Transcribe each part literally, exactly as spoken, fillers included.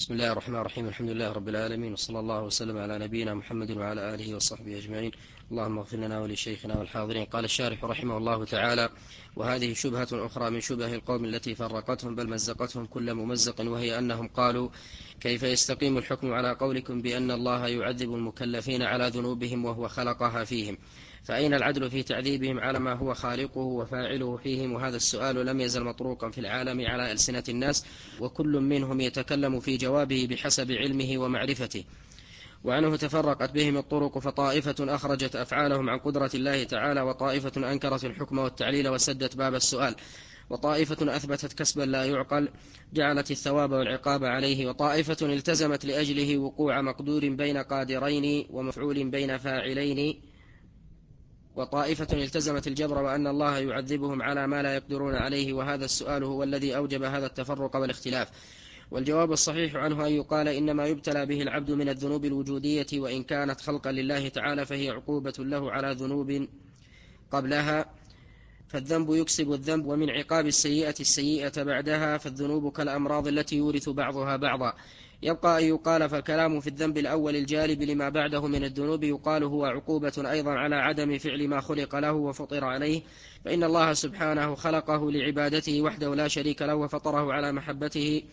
بسم الله الرحمن الرحيم. الحمد لله رب العالمين، وصلى الله وسلم على نبينا محمد وعلى آله وصحبه أجمعين. اللهم اغفر لنا ولشيخنا والحاضرين. قال الشارح رحمه الله تعالى: وهذه شبهة أخرى من شبه القوم التي فرقتهم بل مزقتهم كل ممزق، وهي أنهم قالوا: كيف يستقيم الحكم على قولكم بأن الله يعذب المكلفين على ذنوبهم وهو خلقها فيهم؟ فأين العدل في تعذيبهم على ما هو خالقه وفاعله فيهم؟ وهذا السؤال لم يزل مطروقا في العالم على ألسنة الناس، وكل منهم يتكلم في جوابه بحسب علمه ومعرفته. وعنه تفرقت بهم الطرق، فطائفة أخرجت أفعالهم عن قدرة الله تعالى، وطائفة أنكرت الحكم والتعليل وسدت باب السؤال، وطائفة أثبتت كسبا لا يعقل جعلت الثواب والعقاب عليه، وطائفة التزمت لأجله وقوع مقدور بين قادرين ومفعول بين فاعلين، وطائفة التزمت الجبر وأن الله يعذبهم على ما لا يقدرون عليه. وهذا السؤال هو الذي أوجب هذا التفرق والاختلاف. والجواب الصحيح عنه أن يقال: إنما يبتلى به العبد من الذنوب الوجودية، وإن كانت خلقا لله تعالى فهي عقوبة له على ذنوب قبلها، فالذنب يكسب الذنب، ومن عقاب السيئة السيئة بعدها، فالذنوب كالأمراض التي يورث بعضها بعضا. يبقى أن يقال: فالكلام في الذنب الأول الجالب لما بعده من الذنوب يقال هو عقوبة أيضا على عدم فعل ما خلق له وفطر عليه، فإن الله سبحانه خلقه لعبادته وحده لا شريك له، وفطره على محبته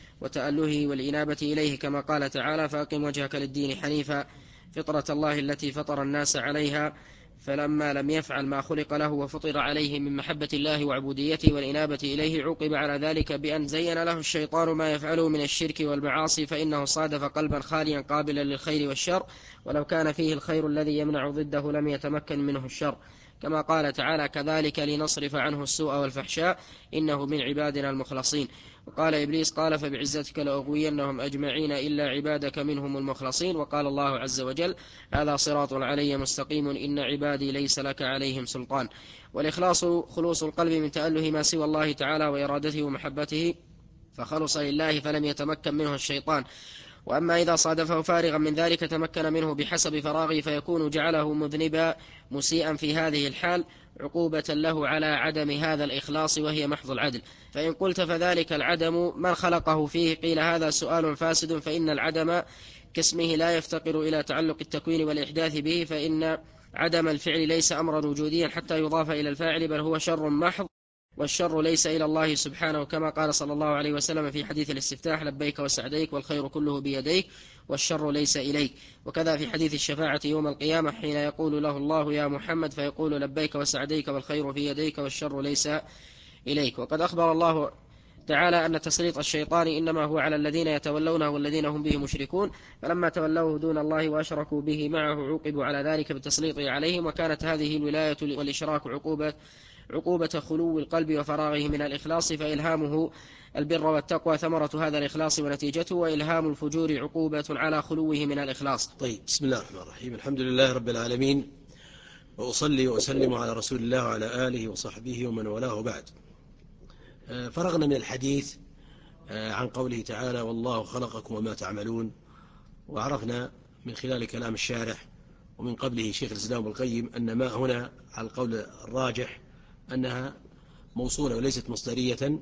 وتأله والإنابة إليه، كما قال تعالى: فأقم وجهك للدين حنيفا فطرة الله التي فطر الناس عليها. فلما لم يفعل ما خلق له وفطر عليه من محبة الله وعبوديته والإنابة إليه، عوقب على ذلك بأن زين له الشيطان ما يفعله من الشرك والمعاصي، فإنه صادف قلبا خاليا قابلا للخير والشر، ولو كان فيه الخير الذي يمنع ضده لم يتمكن منه الشر، كما قال تعالى: كذلك لنصرف عنه السوء والفحشاء إنه من عبادنا المخلصين. وقال إبليس: قال فبعزتك لأغوينهم أجمعين إلا عبادك منهم المخلصين. وقال الله عز وجل: هذا صراط علي مستقيم إن عبادي ليس لك عليهم سلطان. والإخلاص خلوص القلب من تأله ما سوى الله تعالى وإرادته ومحبته، فخلص لله فلم يتمكن منه الشيطان. وأما إذا صادفه فارغا من ذلك تمكن منه بحسب فراغه، فيكون جعله مذنبا مسيئا في هذه الحال عقوبة له على عدم هذا الإخلاص، وهي محض العدل. فإن قلت فذلك العدم من خلقه فيه، قيل: هذا سؤال فاسد، فإن العدم كاسمه لا يفتقر إلى تعلق التكوين والإحداث به، فإن عدم الفعل ليس أمرا وجوديا حتى يضاف إلى الفاعل، بل هو شر محض، والشر ليس إلى الله سبحانه، كما قال صلى الله عليه وسلم في حديث الاستفتاح: لبيك وسعديك والخير كله بيديك والشر ليس إليك. وكذا في حديث الشفاعة يوم القيامة حين يقول له الله: يا محمد، فيقول: لبيك وسعديك والخير في يديك والشر ليس إليك. وقد أخبر الله تعالى أن تسليط الشيطان إنما هو على الذين يتولونه والذين هم به مشركون، فلما تولوه دون الله وأشركوا به معه عوقبوا على ذلك بتسليطه عليهم. وكانت هذه الولاية والإشراك عقوبة عقوبة خلو القلب وفراغه من الإخلاص، فإلهامه البر والتقوى ثمرة هذا الإخلاص ونتيجته، وإلهام الفجور عقوبة على خلوه من الإخلاص. طيب، بسم الله الرحمن الرحيم. الحمد لله رب العالمين، وأصلي وأسلم على رسول الله وعلى آله وصحبه ومن والاه بعد. فرغنا من الحديث عن قوله تعالى: والله خلقكم وما تعملون، وعرفنا من خلال كلام الشارح ومن قبله شيخ الإسلام ابن القيم أن ما هنا على القول الراجح أنها موصولة وليست مصدرية.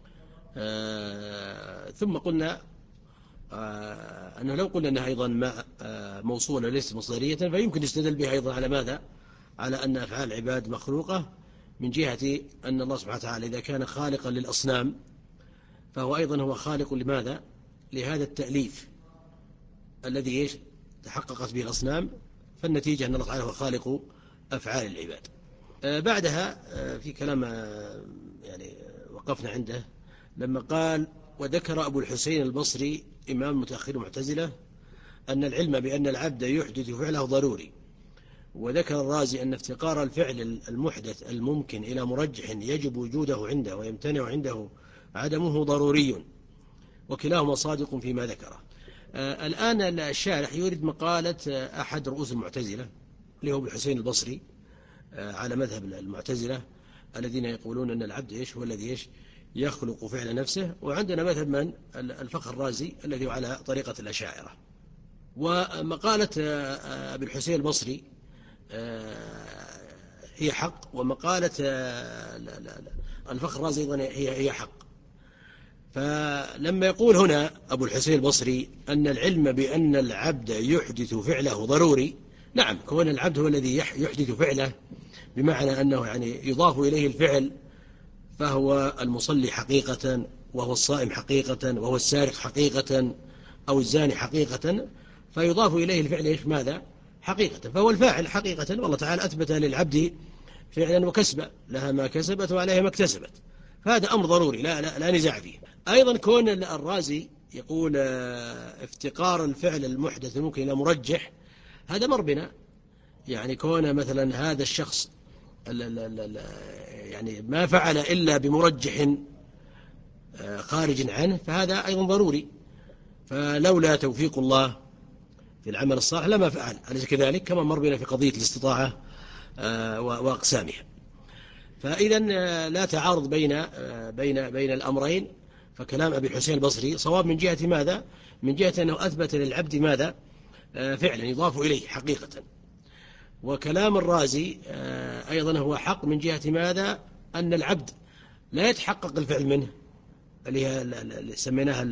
ثم قلنا أنه لو قلنا أنها أيضا ما موصولة وليست مصدرية فيمكن يستدل بها أيضا على ماذا؟ على أن أفعال العباد مخلوقة، من جهة أن الله سبحانه وتعالى إذا كان خالقا للأصنام فهو أيضا هو خالق لماذا؟ لهذا التأليف الذي تحققت به الأصنام، فالنتيجة أن الله تعالى هو خالق أفعال العباد. بعدها في كلام يعني وقفنا عنده لما قال: وذكر أبو الحسين البصري إمام متأخر المعتزلة أن العلم بأن العبد يحدث فعله ضروري. وذكر الرازي أن افتقار الفعل المحدث الممكن إلى مرجح يجب وجوده عنده ويمتنع عنده عدمه ضروري، وكلاهما صادق فيما ذكره. آه الآن الشارح يريد مقالة أحد رؤوس المعتزلة اللي هو أبو الحسين البصري، آه على مذهب المعتزلة الذين يقولون أن العبد إيش هو الذي إيش يخلق فعل نفسه، وعندنا مذهب من الفخر الرازي الذي هو على طريقة الأشاعرة. ومقالة آه أبو الحسين البصري هي حق، ومقالة الفخر الرازي أيضا هي هي حق. فلما يقول هنا أبو الحسين البصري أن العلم بأن العبد يحدث فعله ضروري، نعم، كون العبد هو الذي يحدث فعله بمعنى أنه يعني يضاف إليه الفعل، فهو المصلي حقيقة، وهو الصائم حقيقة، وهو السارق حقيقة، أو الزاني حقيقة، فيضاف إليه الفعل إيش ماذا حقيقة، فهو الفاعل حقيقة. والله تعالى أثبت للعبد فعلا وكسبا، لها ما كسبت وعليها ما اكتسبت، فهذا أمر ضروري لا, لا, لا نزاع فيه. أيضا كون الرازي يقول افتقار الفعل المحدث ممكن إلى مرجح، هذا مر بنا، يعني كون مثلا هذا الشخص يعني ما فعل إلا بمرجح خارج عنه، فهذا أيضا ضروري، فلولا توفيق الله في العمل الصالح لما فعل، أليس كذلك؟ كما مر بنا في قضية الاستطاعة وأقسامها. فإذا لا تعارض بين بين بين الأمرين، فكلام أبي الحسين البصري صواب من جهة ماذا؟ من جهة أنه أثبت للعبد ماذا؟ فعلا يضاف إليه حقيقة. وكلام الرازي أيضا هو حق من جهة ماذا؟ أن العبد لا يتحقق الفعل منه، اللي هي اللي سميناها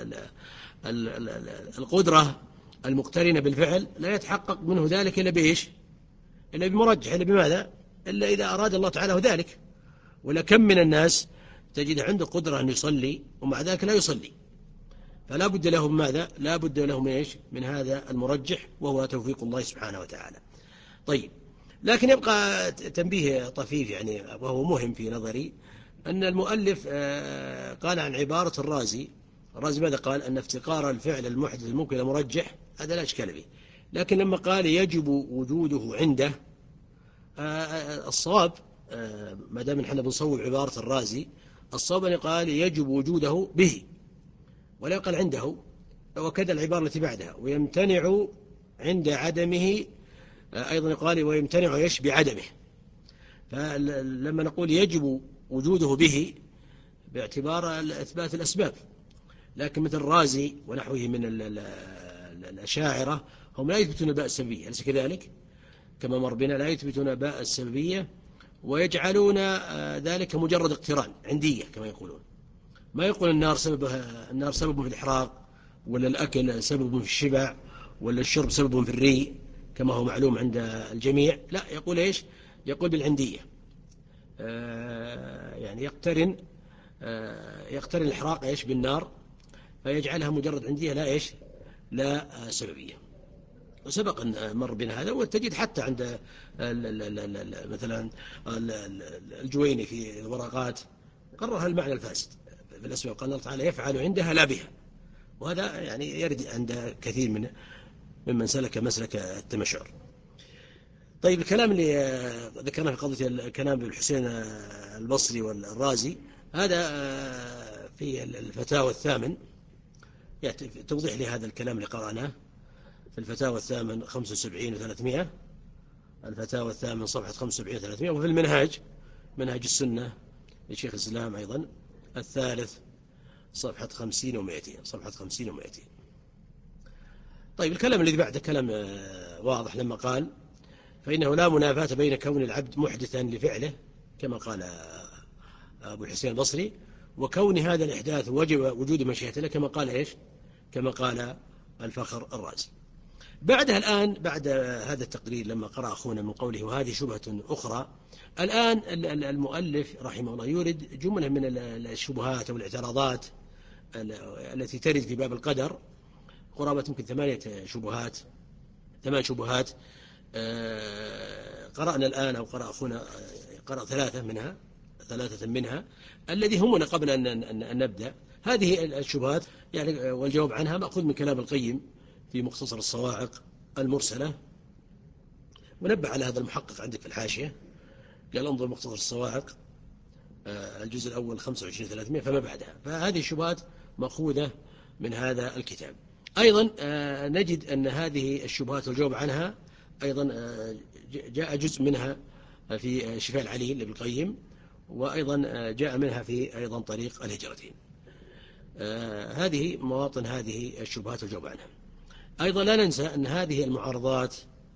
القدرة المقترنة بالفعل، لا يتحقق منه ذلك إلا بإيش؟ إلا بمرجح، إلا بماذا؟ إلا إذا أراد الله تعالى ذلك. ولكم من الناس تجد عنده قدرة أن يصلي ومع ذلك لا يصلي، فلا بد له ماذا؟ لا بد له من إيش؟ من هذا المرجح، وهو توفيق الله سبحانه وتعالى. طيب، لكن يبقى تنبيه طفيف يعني وهو مهم في نظري، أن المؤلف قال عن عبارة الرازي، الرازي ماذا قال؟ أن افتقار الفعل المحدث الممكن مرجح، هذا لا إشكال به. لكن لما قال يجب وجوده عنده، الصواب ما دام نحن بنصوب عبارة الرازي، الصواب أن قال يجب وجوده به ولا يقال عنده، وكذا العبارة التي بعدها ويمتنع عند عدمه، أيضا قال ويمتنع يش بعدمه. فلما نقول يجب وجوده به باعتبار إثبات الأسباب، لكن مثل الرازي ونحوه من الأشاعرة هم لا يثبتون باء السببية، أليس كذلك؟ كما مر بنا لا يثبتون باء السببية، ويجعلون ذلك مجرد اقتران عندية كما يقولون، ما يقول النار سببها النار سبب في الإحراق، ولا الأكل سبب في الشبع، ولا الشرب سبب في الري كما هو معلوم عند الجميع، لا، يقول إيش؟ يقول بالعندية، آه يعني يقترن آه يقترن الإحراق إيش بالنار، فيجعلها مجرد عندية لا إيش؟ لا سببية. وسبق أن مر بنا هذا، وتجد حتى عند مثلا الجويني في الورقات قررها المعنى الفاسد في الأسباب، قال الله تعالى يفعل عندها لا بها، وهذا يعني يرد عند كثير من ممن سلك مسلك التمشعر. طيب، الكلام اللي ذكرناه في قضية الكلام بالحسين البصري والرازي، هذا في الفتاوى الثامن توضيح لهذا الكلام اللي قرأناه في الفتاوى الثامن خمسة وسبعين وثلاثمائة، الفتاوى الثامن صفحة خمسة وسبعين وثلاثمائة، وفي المنهاج منهج السنة لشيخ الإسلام أيضا الثالث صفحة خمسين ومائتين، صفحة خمسين ومائتين. طيب، الكلام الذي بعده كلام واضح لما قال فإنه لا منافاة بين كون العبد محدثا لفعله كما قال أبو الحسين البصري، وكون هذا الإحداث وجب وجود مشيئة له كما قال إيش؟ كما قال الفخر الرازي. بعدها الآن بعد هذا التقرير لما قرأ أخونا من قوله وهذه شبهة أخرى، الآن المؤلف رحمه الله يورد جملة من الشبهات أو الاعتراضات التي ترد في باب القدر، قرابة يمكن ثمانية شبهات ثمان شبهات. قرأنا الآن أو قرأ أخونا قرأ ثلاثة منها ثلاثة منها الذي همنا قبل أن نبدأ هذه الشبهات يعني، والجواب عنها مأخوذ من كلام القيم في مختصر الصواعق المرسلة، ونبه على هذا المحقق عندك في الحاشية، قال انظر مختصر الصواعق الجزء الأول خمسة وعشرين ثلاثمائة فما بعدها، فهذه الشبهات مأخوذة من هذا الكتاب. أيضا نجد أن هذه الشبهات والجواب عنها أيضا جاء جزء منها في شفاء العليل لابن القيم، وأيضا جاء منها في أيضا طريق الهجرتين. هذه مواطن هذه الشبهات والجواب عنها. أيضا لا ننسى أن هذه المعارضات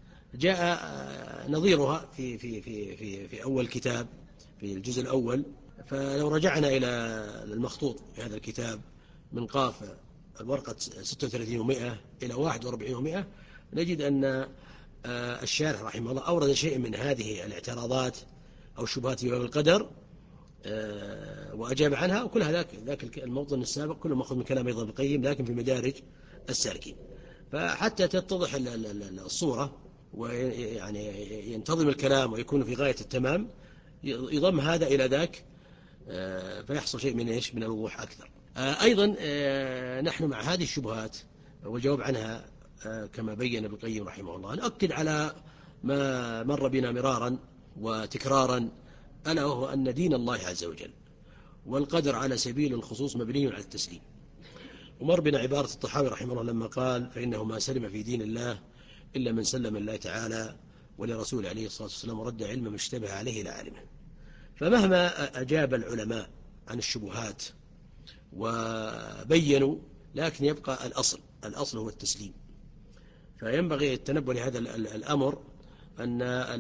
جاء نظيرها في في في في في أول كتاب في الجزء الأول فلو رجعنا إلى المخطوط في هذا الكتاب من قاف الورقة ستة وثلاثين ومئة إلى واحد وأربعين ومئة نجد أن الشارح رحمه الله أورد شيء من هذه الاعتراضات أو الشبهات في باب القدر وأجاب عنها، وكل هذاك ذاك الموطن السابق كله مأخذ من كلام ابن القيم لكن في مدارج السالكين. فحتى تتضح الصورة ويعني ينتظم الكلام ويكون في غاية التمام يضم هذا إلى ذاك فيحصل شيء من إيش من الوضوح أكثر. أيضا نحن مع هذه الشبهات والجواب عنها كما بين ابن القيم رحمه الله نؤكد على ما مر بنا مرارا وتكرارا، ألا وهو أن دين الله عز وجل والقدر على سبيل الخصوص مبني على التسليم. ومر بنا عبارة الطحاوي رحمه الله لما قال فإنه ما سلم في دين الله إلا من سلم الله تعالى ولرسول عليه الصلاة والسلام ورد علم ما اشتبه عليه لعالمه. فمهما أجاب العلماء عن الشبهات وبينوا لكن يبقى الأصل الأصل هو التسليم. فينبغي التنبه لهذا الأمر أن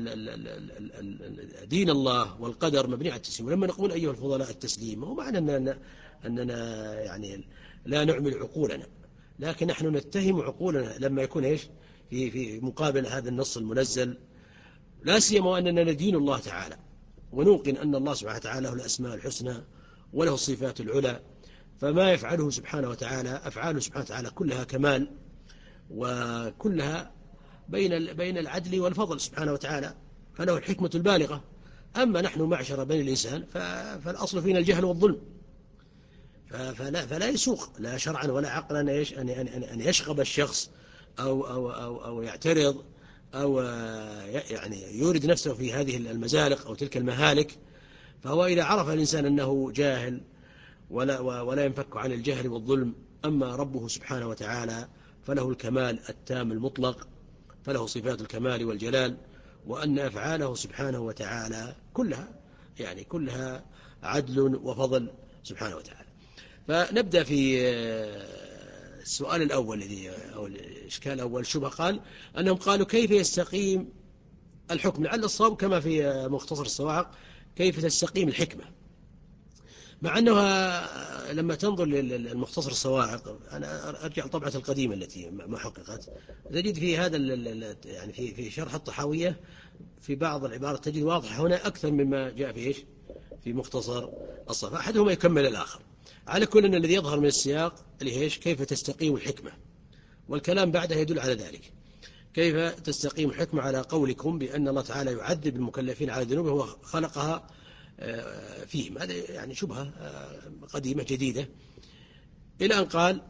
دين الله والقدر مبني على التسليم. ولما نقول أيها الفضلاء التسليم هو معنى أننا, أننا يعني لا نعمل عقولنا، لكن نحن نتهم عقولنا لما يكون إيش في في مقابل هذا النص المنزل، لا سيما أننا ندين الله تعالى ونوقن أن الله سبحانه وتعالى له الأسماء الحسنى وله الصفات العلى، فما يفعله سبحانه وتعالى أفعاله سبحانه وتعالى كلها كمال وكلها بين بين العدل والفضل سبحانه وتعالى، فله الحكمة البالغة. أما نحن معشر بني الإنسان فالأصل فينا الجهل والظلم، فلا, فلا يسوق لا شرعا ولا عقلا إيش أن أن يشغب الشخص أو أو أو أو يعترض أو يعني يورد نفسه في هذه المزالق أو تلك المهالك. فهو إذا عرف الإنسان أنه جاهل ولا ولا ينفك عن الجهل والظلم، أما ربه سبحانه وتعالى فله الكمال التام المطلق، فله صفات الكمال والجلال، وأن أفعاله سبحانه وتعالى كلها يعني كلها عدل وفضل سبحانه وتعالى. فنبدأ في السؤال الأول الذي أو الإشكال الأول شبه قال أنهم قالوا كيف يستقيم الحكم، لعل الصواب كما في مختصر الصواعق كيف تستقيم الحكمة، مع أنها لما تنظر للمختصر الصواعق أنا أرجع لطبعة القديمة التي ما حققت تجد في هذا يعني في في شرح الطحاوية في بعض العبارات تجد واضح هنا أكثر مما جاء في إيش في مختصر الصواعق، أحدهما يكمل الآخر. على كل أن الذي يظهر من السياق اللي إيش كيف تستقيم الحكمة، والكلام بعده يدل على ذلك. كيف تستقيم الحكمة على قولكم بأن الله تعالى يعذب المكلفين على ذنوبه وهو خلقها فيهم، هذا يعني شبهة قديمة جديدة. إلى أن قال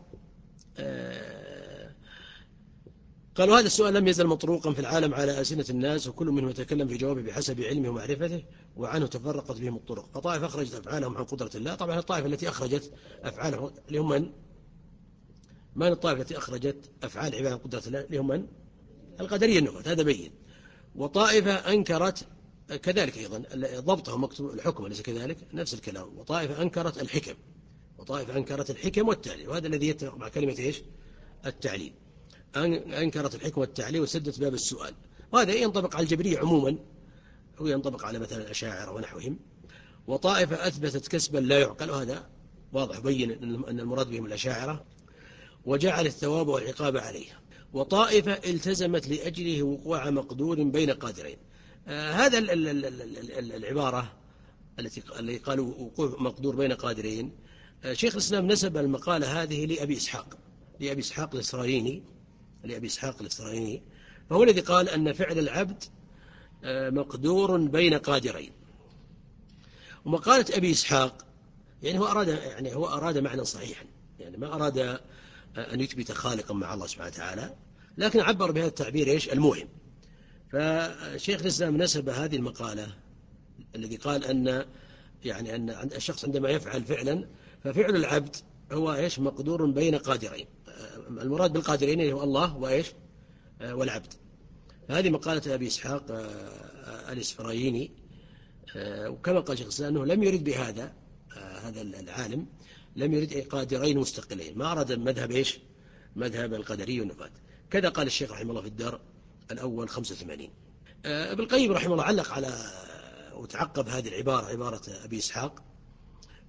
قالوا هذا السؤال لم يزل مطروقا في العالم على ألسنة الناس وكل منهم يتكلم في جوابه بحسب علمه ومعرفته، وعنه تفرقت بهم الطرق. فطائفة أخرجت أفعالهم عن قدرة الله. طبعا الطائفة التي أخرجت أفعالهم لهم من؟ من الطائفة التي أخرجت أفعال عباد عن قدرة الله لهم من؟ القدرية النفاة، هذا بين. وطائفة أنكرت كذلك أيضا ضبطه مكتوب الحكم ليس كذلك نفس الكلام. وطائفة أنكرت الحكم وطائفة أنكرت الحكم والتعليل، وهذا الذي يتفق مع كلمة إيش التعليل. أنكرت الحكم والتعليل وسدت باب السؤال، وهذا ينطبق على الجبرية عموما وينطبق على مثلا الأشاعرة ونحوهم. وطائفة أثبتت كسبا لا يعقل، وهذا واضح بين أن المراد بهم الأشاعرة، وجعل الثواب والعقاب عليه. وطائفة التزمت لأجله وقوع مقدور بين قادرين. آه هذا ال ال ال ال ال العبارة التي اللي قالوا وقوع مقدور بين قادرين، آه شيخ الإسلام نسب المقالة هذه لأبي إسحاق لأبي إسحاق الإسرائيلي لأبي إسحاق الإسرائيلي فهو الذي قال أن فعل العبد آه مقدور بين قادرين. ومقالة أبي إسحاق يعني هو أراد يعني هو أراد معنى صحيحا، يعني ما أراد أن يثبت خالقا مع الله سبحانه وتعالى، لكن عبر بهذا التعبير إيش الموهم. فشيخ الإسلام نسب هذه المقالة الذي قال أن يعني أن الشخص عندما يفعل فعلا ففعل العبد هو إيش مقدور بين قادرين، المراد بالقادرين هو الله وإيش والعبد. هذه مقالة أبي إسحاق الإسفرايني. وكما قال شيخ الإسلام أنه لم يرد بهذا هذا العالم لم يرد قادرين مستقلين، ما أراد مذهب إيش مذهب القدري والنفاة. كذا قال الشيخ رحمه الله في الدار الأول خمسة وثمانين. ابن القيم رحمه الله علق على وتعقب هذه العبارة عبارة أبي إسحاق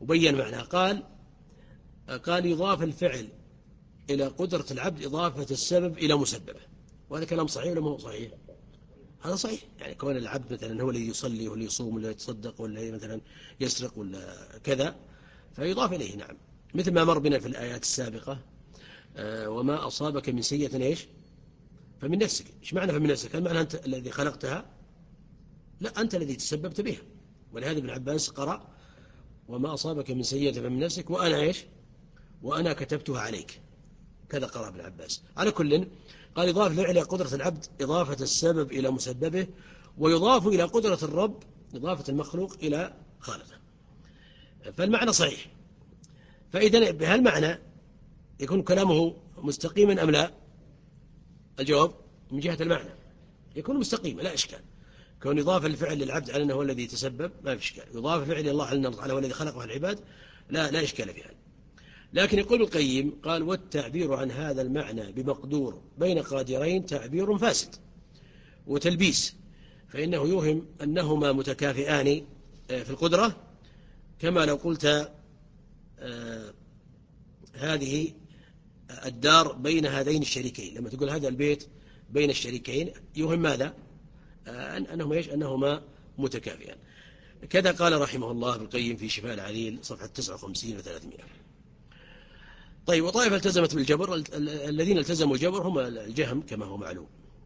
وبين معناه. قال قال يضاف الفعل إلى قدرة العبد إضافة السبب إلى مسببه. وهذا كلام صحيح ولا مو صحيح؟ هذا صحيح. يعني كون العبد مثلا هو الذي يصلي ولا يصوم ولا يتصدق ولا مثلا يسرق ولا كذا فيضاف إليه. نعم، مثل ما مر بنا في الآيات السابقة آه وما أصابك من سيئة إيش فمن نفسك. إيش معنى فمن نفسك؟ هل معنى أنت الذي خلقتها؟ لا، أنت الذي تسببت بها. ولهذا ابن عباس قرأ وما أصابك من سيئة فمن نفسك وأنا إيش وأنا كتبتها عليك. كذا قرأ ابن عباس. على كل قال يضاف الفعل إلى قدرة العبد إضافة السبب إلى مسببه، ويضاف إلى قدرة الرب إضافة المخلوق إلى خالقه. فالمعنى صحيح. فإذا بهالمعنى يكون كلامه مستقيما أم لا؟ الجواب من جهة المعنى يكون مستقيما لا إشكال. كون يضاف الفعل للعبد على أنه هو الذي تسبب ما في إشكال، يضاف الفعل لله على أنه هو الذي خلقه العباد لا لا إشكال في هذا. لكن يقول القيم قال والتعبير عن هذا المعنى بمقدور بين قادرين تعبير فاسد وتلبيس، فإنه يوهم أنهما متكافئان في القدرة، كما لو قلت آه هذه الدار بين هذين الشريكين. لما تقول هذا البيت بين الشريكين يوهم ماذا؟ آه أنهما إيش؟ أنهما متكافئان. كذا قال رحمه الله ابن القيم في شفاء العليل صفحة تسعة وخمسين وثلاثمائة. طيب، وطائفة التزمت بالجبر. الذين التزموا الجبر هم الجهم كما هو معلوم.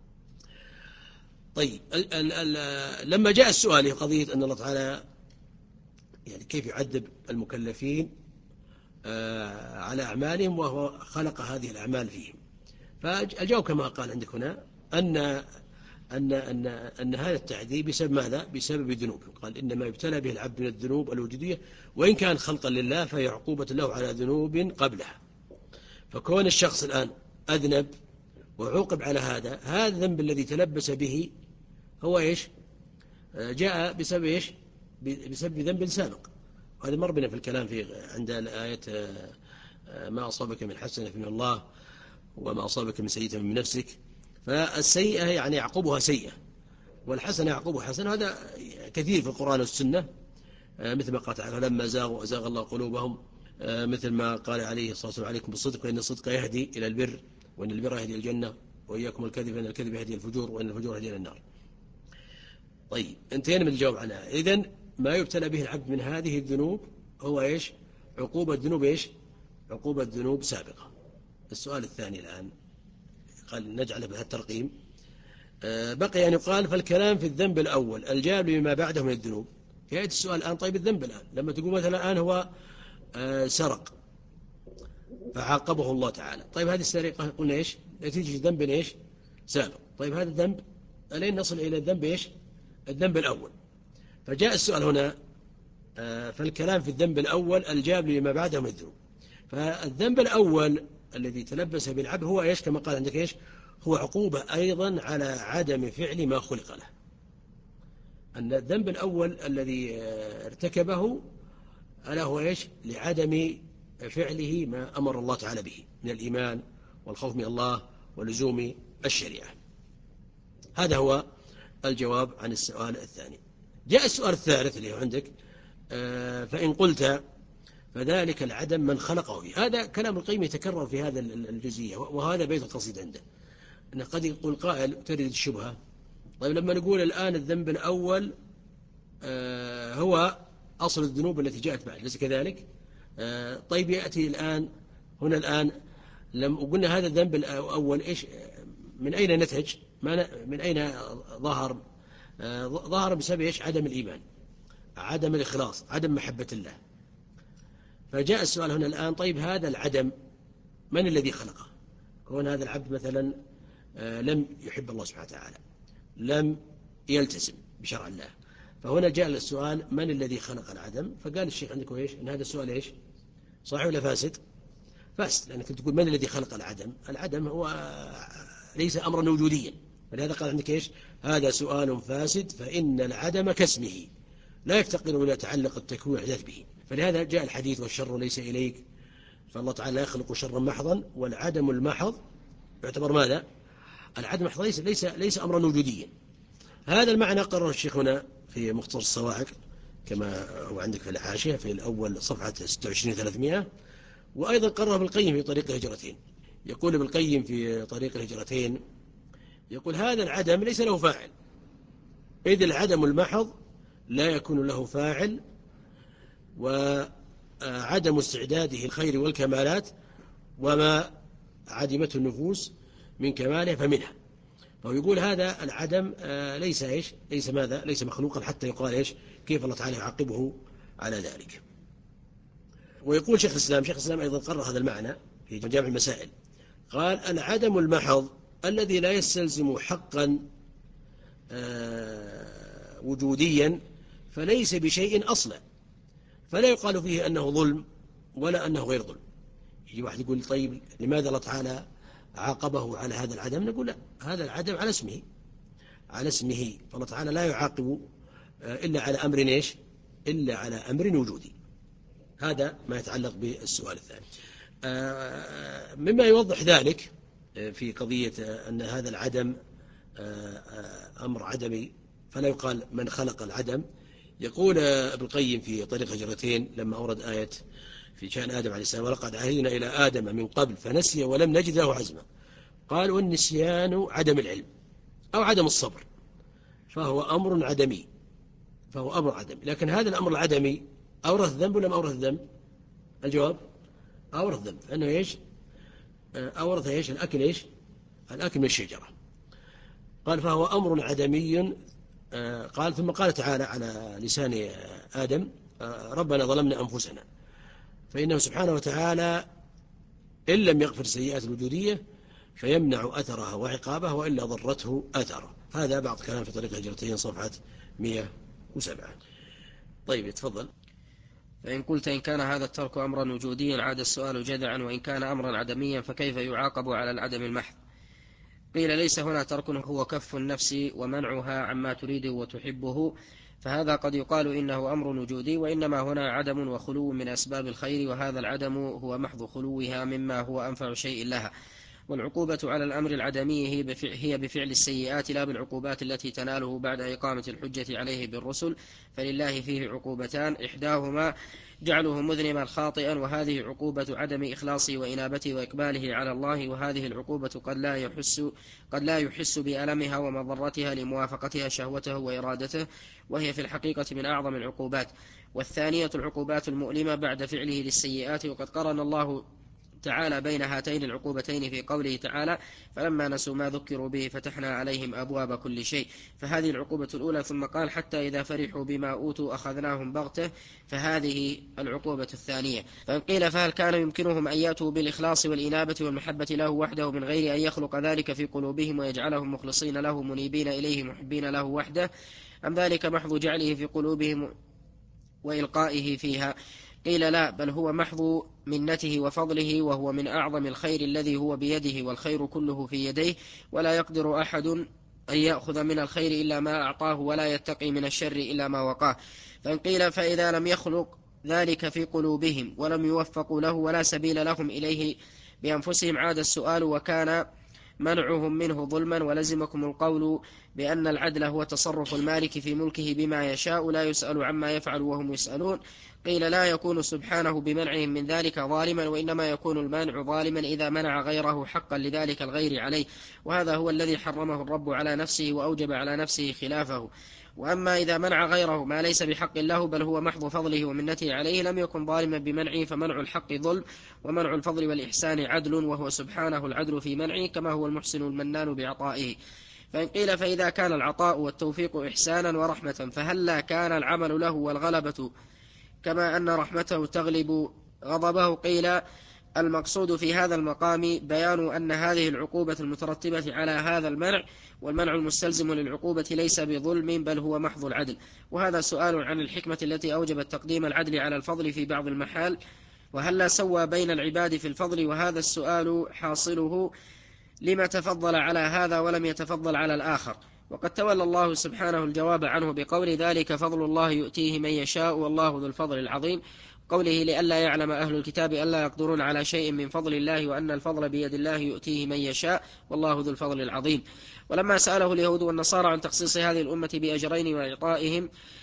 طيب، ال ال ال لما جاء السؤال قضية أن الله تعالى يعني كيف يعذب المكلفين آه على أعمالهم وهو خلق هذه الأعمال فيهم، فالجواب كما قال عندك هنا أن أن أن أن هذا التعذيب بسبب ماذا؟ بسبب الذنوب. قال إنما يبتلى به العبد من الذنوب الوجودية، وإن كان خلقا لله فهي عقوبة له على ذنوب قبلها. فكون الشخص الآن أذنب وعوقب على هذا، هذا الذنب الذي تلبس به هو إيش؟ جاء بسبب إيش؟ بسبب ذنب سابق. وهذا مر بنا في الكلام في عند الآية ما أصابك من حسنة من الله وما أصابك من سيئة من نفسك. فالسيئة يعني يعقبها سيئة، والحسنة يعقبها حسنة. هذا كثير في القرآن والسنة، مثل ما قال تعالى لما زاغوا أزاغ الله قلوبهم، مثل ما قال عليه الصلاة والسلام عليكم بالصدق وإن الصدق يهدي إلى البر وإن البر يهدي إلى الجنة وإياكم الكذب وإن الكذب يهدي إلى الفجور وإن الفجور يهدي إلى النار. طيب، انتهينا من الجواب عنها. إذن ما يبتلى به العبد من هذه الذنوب هو إيش؟ عقوبة الذنوب إيش؟ عقوبة الذنوب سابقة. السؤال الثاني الآن قال نجعل بهذا الترقيم. بقي أن يقال فالكلام في الذنب الأول الجاب لما بعده من الذنوب. يأتي السؤال الآن طيب الذنب الآن لما تقول مثلا الآن هو سرق فعاقبه الله تعالى. طيب هذه السرقة قلنا إيش؟ نتيجة ذنب إيش؟ سابق. طيب هذا الذنب ألين نصل إلى الذنب إيش؟ الذنب الأول. فجاء السؤال هنا فالكلام في الذنب الأول الجاب لما بعده من الذنوب. فالذنب الأول الذي تلبس بالعبد هو إيش كما قال عندك إيش؟ هو عقوبة أيضا على عدم فعل ما خلق له. أن الذنب الأول الذي ارتكبه ألا هو إيش؟ لعدم فعله ما أمر الله تعالى به من الإيمان والخوف من الله ولزوم الشريعة. هذا هو الجواب عن السؤال الثاني. جاء السؤال الثالث اللي هو عندك فإن قلت فذلك العدم من خلقه فيه. هذا كلام القيم يتكرر في هذا الجزئية، وهذا بيت القصيد عنده أنه قد يقول قائل ترد الشبهة. طيب لما نقول الآن الذنب الأول هو أصل الذنوب التي جاءت بعد، ليس كذلك؟ طيب يأتي الآن هنا الآن لما قلنا هذا الذنب الأول إيش من أين نتج؟ من أين ظهر؟ ظهر بسبب إيش؟ عدم الإيمان، عدم الإخلاص، عدم محبة الله. فجاء السؤال هنا الآن طيب هذا العدم من الذي خلقه؟ كون هذا العبد مثلا لم يحب الله سبحانه وتعالى، لم يلتزم بشرع الله، فهنا جاء السؤال من الذي خلق العدم؟ فقال الشيخ عندكم إيش؟ إن هذا السؤال إيش؟ صحيح ولا فاسد؟ فاسد، لأنك تقول من الذي خلق العدم؟ العدم هو ليس أمرا وجوديا، ولهذا قال عندك إيش؟ هذا سؤال فاسد فإن العدم كاسمه لا يفتقر إلى تعلق التكوين والإحداث به. فلهذا جاء الحديث والشر ليس إليك، فالله تعالى لا يخلق شرا محضا، والعدم المحض يعتبر ماذا؟ العدم المحض ليس, ليس, ليس أمرا وجوديا. هذا المعنى قرر الشيخ هنا في مختصر الصواعق كما هو عندك في الحاشية في الأول صفحة ستة وعشرين ثلاثمائة. وأيضا قرر ابن القيم في طريق الهجرتين، يقول ابن القيم في طريق الهجرتين، يقول هذا العدم ليس له فاعل، إذ العدم المحض لا يكون له فاعل، وعدم استعداده الخير والكمالات وما عدمته النفوس من كماله فمنها. فهو يقول هذا العدم ليس إيش ليس ماذا ليس مخلوقا حتى يقال إيش كيف الله تعالى يعاقبه على ذلك. ويقول شيخ الإسلام شيخ الإسلام أيضا قرر هذا المعنى في جامع المسائل، قال العدم المحض الذي لا يستلزم حقا وجوديا فليس بشيء أصلا، فلا يقال فيه أنه ظلم ولا أنه غير ظلم. يجي واحد يقول طيب لماذا الله تعالى عاقبه على هذا العدم؟ نقول لا، هذا العدم على اسمه على اسمه فالله تعالى لا يعاقب إلا على أمر إيش إلا على أمر وجودي. هذا ما يتعلق بالسؤال الثاني. مما يوضح ذلك في قضية أن هذا العدم أمر عدمي فلا يقال من خلق العدم، يقول ابن القيم في طريق هجرتين لما أورد آية في شأن آدم عليه السلام ولقد عهدنا إلى آدم من قبل فنسي ولم نجد له عزما، قال والنسيان عدم العلم أو عدم الصبر، فهو أمر عدمي فهو أمر عدمي. لكن هذا الأمر العدمي أورث ذنب ولا ما أورث ذنب؟ الجواب أورث ذنب، لأنه إيش أورث إيش الأكل إيش الأكل من الشجرة. قال فهو أمر عدمي. قال ثم قال تعالى على لسان آدم ربنا ظلمنا أنفسنا، فإنه سبحانه وتعالى إن لم يغفر السيئات الوجودية فيمنع أثرها وعقابها وإلا ضرته أثره. هذا بعض كلام في طريق الهجرتين صفحة مئة وسبعة. طيب تفضل. فإن قلت إن كان هذا الترك أمرا وجوديا عاد السؤال جذعا، وإن كان أمرا عدميا فكيف يعاقب على العدم المحض؟ قيل ليس هنا ترك هو كف النفس ومنعها عما تريده وتحبه، فهذا قد يقال إنه أمر وجودي، وإنما هنا عدم وخلو من أسباب الخير، وهذا العدم هو محض خلوها مما هو أنفع شيء لها. والعقوبة على الأمر العدمي هي بفعل السيئات لا بالعقوبات التي تناله بعد إقامة الحجة عليه بالرسل، فلله فيه عقوبتان، إحداهما جعله مذنبا خاطئا، وهذه عقوبة عدم إخلاصه وإنابته وإقباله على الله، وهذه العقوبة قد لا يحس قد لا يحس بألمها ومضرتها لموافقتها شهوته وإرادته، وهي في الحقيقة من أعظم العقوبات. والثانية العقوبات المؤلمة بعد فعله للسيئات، وقد قرن الله تعالى بين هاتين العقوبتين في قوله تعالى فلما نسوا ما ذكروا به فتحنا عليهم أبواب كل شيء، فهذه العقوبة الأولى. ثم قال حتى إذا فرحوا بما أوتوا أخذناهم بغتة، فهذه العقوبة الثانية. فإن قيل فهل كان يمكنهم أن يأتوا بالإخلاص والإنابة والمحبة له وحده من غير أن يخلق ذلك في قلوبهم ويجعلهم مخلصين له منيبين إليه محبين له وحده، أم ذلك محض جعله في قلوبهم وإلقائه فيها؟ قيل لا، بل هو محض منته وفضله، وهو من أعظم الخير الذي هو بيده، والخير كله في يديه، ولا يقدر أحد أن يأخذ من الخير إلا ما أعطاه، ولا يتقي من الشر إلا ما وقاه. فإن قيل فإذا لم يخلق ذلك في قلوبهم ولم يوفقوا له ولا سبيل لهم إليه بأنفسهم عاد السؤال وكان منعهم منه ظلما، ولزمكم القول بأن العدل هو تصرف المالك في ملكه بما يشاء لا يسأل عما يفعل وهم يسألون. قيل لا يكون سبحانه بمنعهم من ذلك ظالما، وإنما يكون المانع ظالما إذا منع غيره حقا لذلك الغير عليه، وهذا هو الذي حرمه الرب على نفسه وأوجب على نفسه خلافه. وأما إذا منع غيره ما ليس بحق له بل هو محض فضله ومنته عليه لم يكن ظالما بمنعه، فمنع الحق ظلم ومنع الفضل والإحسان عدل، وهو سبحانه العدل في منعه كما هو المحسن المنان بعطائه. فإن قيل فإذا كان العطاء والتوفيق إحسانا ورحمة فهلا كان العمل له والغلبة كما أن رحمته تغلب غضبه؟ قيل المقصود في هذا المقام بيان أن هذه العقوبة المترتبة على هذا المنع والمنع المستلزم للعقوبة ليس بظلم بل هو محض العدل. وهذا سؤال عن الحكمة التي أوجبت تقديم العدل على الفضل في بعض المحال، وهلا سوى بين العباد في الفضل؟ وهذا السؤال حاصله لما تفضل على هذا ولم يتفضل على الآخر، وقد تولى الله سبحانه الجواب عنه بقول ذلك فضل الله يؤتيه من يشاء والله ذو الفضل العظيم، قوله لئلا يعلم أهل الكتاب ألا يقدرون على شيء من فضل الله وأن الفضل بيد الله يؤتيه من يشاء والله ذو الفضل العظيم. ولما سأله اليهود والنصارى عن تخصيص هذه الأمة بأجرين وإعطائهم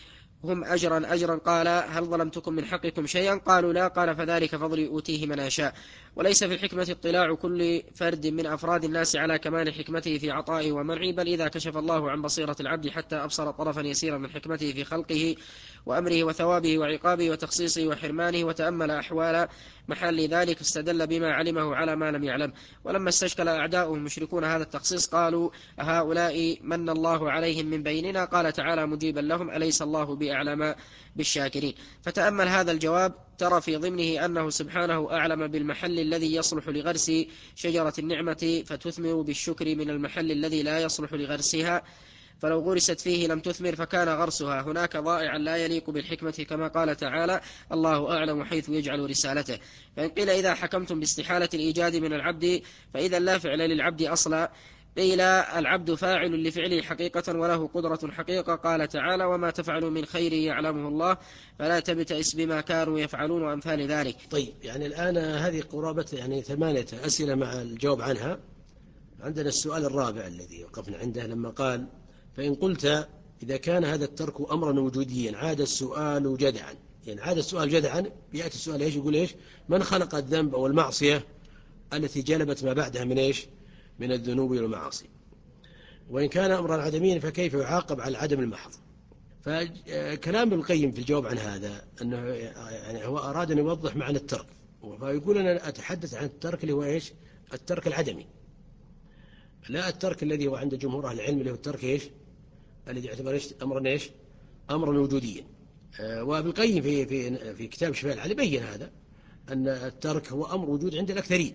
هم أجرا أجرا. قال هل ظلمتكم من حقكم شيئا؟ قالوا لا. قال فذلك فضلي أوتيه من أشاء. وليس في الحكمة اطلاع كل فرد من أفراد الناس على كمال حكمته في عطائه ومنعه، بل إذا كشف الله عن بصيرة العبد حتى أبصر طرفا يسيرا من حكمته في خلقه وأمره وثوابه وعقابه وتخصيصه وحرمانه، وتأمل أحوال محل ذلك، استدل بما علمه على ما لم يعلم. ولما استشكل أعداؤه المشركون هذا التخصيص قالوا هؤلاء من الله عليهم من بيننا؟ قال تعالى مجيبا لهم أليس الله بأعلم بالشاكرين. فتأمل هذا الجواب، ترى في ضمنه أنه سبحانه أعلم بالمحل الذي يصلح لغرس شجرة النعمة فتثمر بالشكر من المحل الذي لا يصلح لغرسها، فلو غرست فيه لم تثمر فكان غرسها هناك ضائعا لا يليق بالحكمة، كما قال تعالى الله أعلم حيث يجعل رسالته. فإن قيل إذا حكمتم باستحالة الإيجاد من العبد فإذا لا فعل للعبد أصلا، قيل العبد فاعل لفعله حقيقة وله قدرة حقيقة. قال تعالى وما تفعلوا من خير يعلمه الله فلا تبتئس بما كانوا يفعلون وأمثال ذلك. طيب، يعني الآن هذه قرابة يعني ثمانية أسئلة مع الجواب عنها. عندنا السؤال الرابع الذي وقفنا عنده لما قال فإن قلت إذا كان هذا الترك أمرا وجوديا عاد السؤال جدعا. يعني عاد السؤال جدعا، يأتي السؤال إيش؟ يقول إيش؟ من خلق الذنب أو المعصية التي جلبت ما بعدها من إيش؟ من الذنوب والمعاصي. وإن كان أمرا عدميا فكيف يعاقب على العدم المحض؟ فكلام ابن القيم في الجواب عن هذا أنه يعني هو أراد أن يوضح معنى الترك، فيقول أنا أتحدث عن الترك اللي هو إيش؟ الترك العدمي، لا الترك الذي هو عند جمهور أهل العلم اللي هو الترك إيش؟ الذي يعتبر إيش؟ أمرا إيش؟ أمرا وجوديا. وابن القيم في في في كتاب شفاء العلي بين هذا أن الترك هو أمر وجود عند الأكثرين.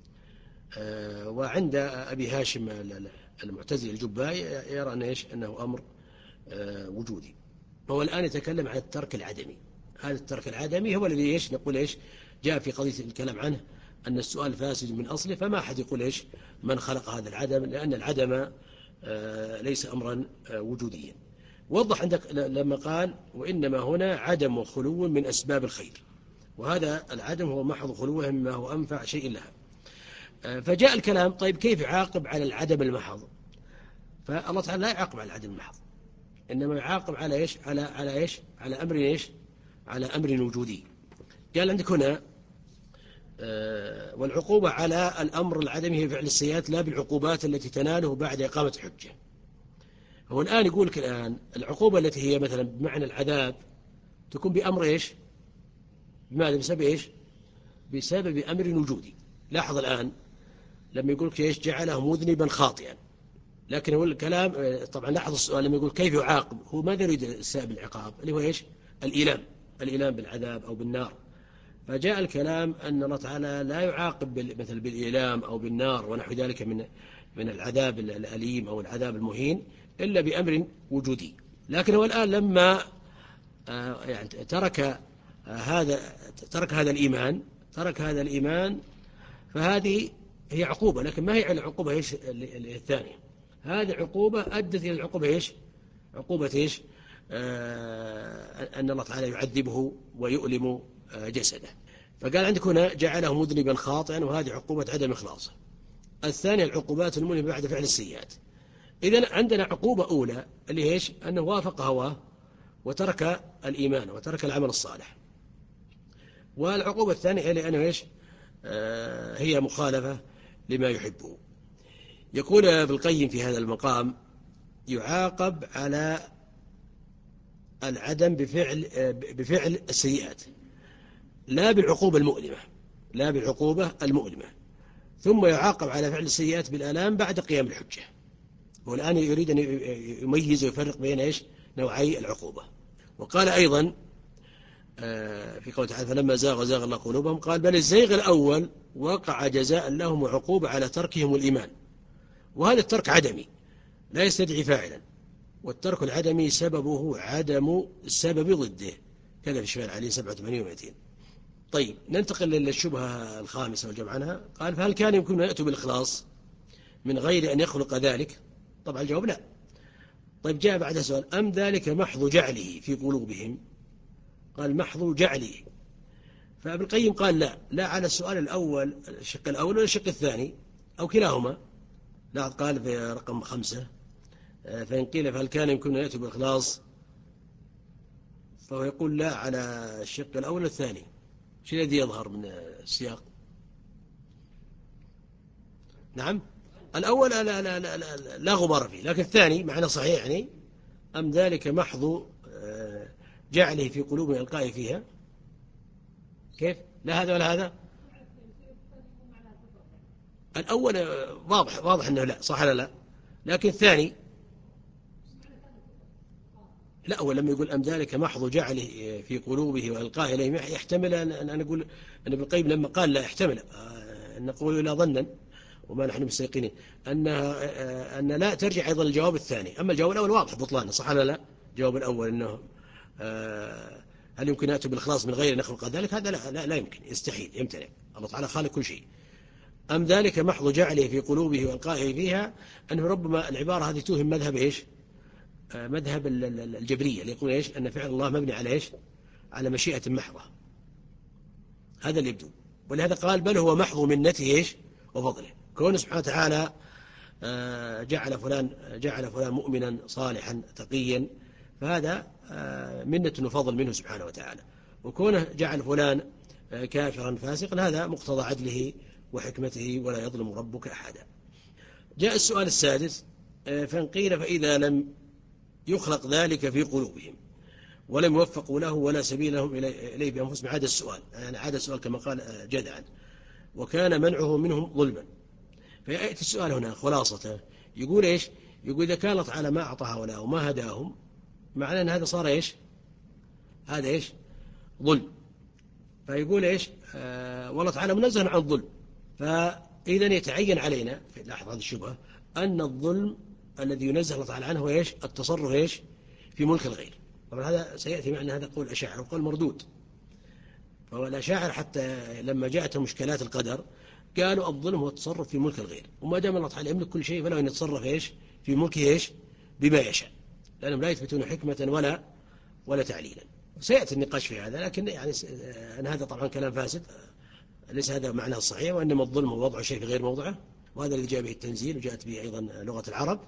وعند أبي هاشم المعتزلي الجبائي يرى أن إيش؟ أنه أمر وجودي. هو الآن يتكلم عن الترك العدمي. هذا الترك العدمي هو الذي إيش؟ نقول إيش؟ جاء في قضية الكلام عنه أن السؤال فاسد من أصله، فما أحد يقول إيش؟ من خلق هذا العدم، لأن العدم ليس أمرا وجوديا. وضح عندك لما قال وإنما هنا عدم وخلو من أسباب الخير، وهذا العدم هو محض خلوه مما هو أنفع شيء لها. فجاء الكلام طيب كيف يعاقب على العدم المحض؟ فالله تعالى لا يعاقب على العدم المحض، إنما يعاقب على إيش؟ على على إيش؟ على أمر إيش؟ على أمر وجودي. قال عندك هنا والعقوبة على الأمر العدمي هي فعل السيئات لا بالعقوبات التي تناله بعد إقامة حجة. هو الآن يقول لك الآن العقوبة التي هي مثلا بمعنى العذاب تكون بأمر إيش؟ بماذا؟ بسبب إيش؟ بسبب أمر وجودي. لاحظ الآن لما يقول لك إيش؟ جعله مذنبا خاطئا، لكن هو الكلام طبعا لاحظ السؤال لما يقول كيف يعاقب، هو ماذا يريد السبب العقاب اللي هو إيش؟ الإيلام، الإيلام بالعذاب أو بالنار. فجاء الكلام أن الله تعالى لا يعاقب مثل بالإيلام أو بالنار ونحو ذلك من من العذاب الأليم أو العذاب المهين إلا بأمر وجودي. لكن هو الآن لما يعني ترك هذا ترك هذا الإيمان ترك هذا الإيمان فهذه هي عقوبة، لكن ما هي العقوبة إيش الثانية؟ هذه عقوبة أدت إلى العقوبة إيش؟ عقوبة إيش؟ آه أن الله تعالى يعذبه ويؤلم جسده. فقال عندك هنا جعله مذنبا خاطئا، وهذه عقوبة عدم إخلاصه. الثانية العقوبات المؤلمة بعد فعل السيئات. إذن عندنا عقوبة أولى اللي هي إيش؟ أنه وافق هواه وترك الإيمان وترك العمل الصالح. والعقوبة الثانية اللي أنه إيش؟ آه هي مخالفة لما يحبه. يقول ابن القيم في هذا المقام يعاقب على العدم بفعل بفعل السيئات لا بالعقوبة المؤلمة لا بالعقوبة المؤلمة ثم يعاقب على فعل السيئات بالآلام بعد قيام الحجة. والآن يريد أن يميز ويفرق بين إيش؟ نوعي العقوبة. وقال أيضا في قوله تعالى فلما زاغ زاغ الله قلوبهم قال بل الزيغ الأول وقع جزاء لهم وعقوبة على تركهم الإيمان، وهذا الترك عدمي لا يستدعي فاعلا، والترك العدمي سببه عدم السبب ضده، كذا في شفاء العلي سبعة وثمانين ومئتين. طيب ننتقل للشبهة الخامسة والجواب عنها. قال فهل كان يمكن أن يأتوا بالإخلاص من غير أن يخلق ذلك؟ طبعا الجواب لا. طيب جاء بعد سؤال أم ذلك محض جعله في قلوبهم؟ قال محض جعله. فابن القيم قال لا لا على السؤال الأول الشق الأول ولا الشق الثاني أو كلاهما. لا، قال في رقم خمسة فإن قيل فهل كان يمكن أن يأتوا بالإخلاص فهو يقول لا على الشق الأول والثاني. شو الذي يظهر من السياق؟ نعم الأول لا, لا, لا, لا, لا غبار فيه، لكن الثاني معنى صحيح يعني أم ذلك محض جعله في قلوب القائه فيها. كيف؟ لا هذا ولا هذا. الأول واضح واضح أنه لا صح لا لا، لكن الثاني لا. هو لما يقول أم ذلك محض جعله في قلوبه وإلقائه إليهم يحتمل أن نقول أن ابن القيم لما قال لا يحتمل أن نقول لا ظنا وما نحن مستيقنين أنها أن لا ترجع أيضا الجواب الثاني. أما الجواب الأول واضح بطلانه صح لا لا. الجواب الأول أنه هل يمكن أتوا بالإخلاص من غير نخلق ذلك؟ هذا لا, لا, لا يمكن، يستحيل، يمتنع. الله تعالى خالق كل شيء. أم ذلك محض جعله في قلوبه والقائه فيها، أنه ربما العبارة هذه توهم مذهب إيش؟ مذهب الجبرية اللي يقول إيش؟ أن فعل الله مبني على إيش؟ على مشيئة محضة. هذا اللي يبدو. ولهذا قال بل هو محض منته إيش؟ وفضله. كون سبحانه وتعالى جعل فلان جعل فلان مؤمنا صالحا تقيا، فهذا منة وفضل منه سبحانه وتعالى. وكونه جعل فلان كافرا فاسقا هذا مقتضى عدله وحكمته ولا يظلم ربك أحدا. جاء السؤال السادس فإن قيل فإذا لم يخلق ذلك في قلوبهم ولم يوفقوا له ولا سبيل لهم إليه بأنفسهم، عاد السؤال يعني عاد السؤال كما قال جدعا وكان منعه منهم ظلما. فيأتي السؤال هنا خلاصته يقول إيش؟ يقول إذا كانت على ما أعطى هؤلاء وما هداهم معنى أن هذا صار إيش؟ هذا إيش؟ ظلم. فيقول إيش؟ آه والله تعالى منزه عن الظلم. فإذا يتعين علينا في لاحظ هذه الشبهة أن الظلم الذي ينزه الله تعالى عنه هو إيش؟ التصرف إيش؟ في ملك الغير. طبعا هذا سيأتي معنى هذا قول الأشاعرة وقول مردود. فهو الأشاعرة حتى لما جاءتهم مشكلات القدر قالوا الظلم هو التصرف في ملك الغير، وما دام الله تعالى يملك كل شيء فله أن يتصرف إيش؟ في ملكه إيش؟ بما يشاء، لأنهم لا يثبتون حكمة ولا ولا تعليلا. سيأتي النقاش في هذا، لكن يعني أن هذا طبعا كلام فاسد، ليس هذا معناه الصحيح، وإنما الظلم هو وضع شيء في غير موضعه، وهذا اللي جاء به التنزيل وجاءت به أيضا لغة العرب.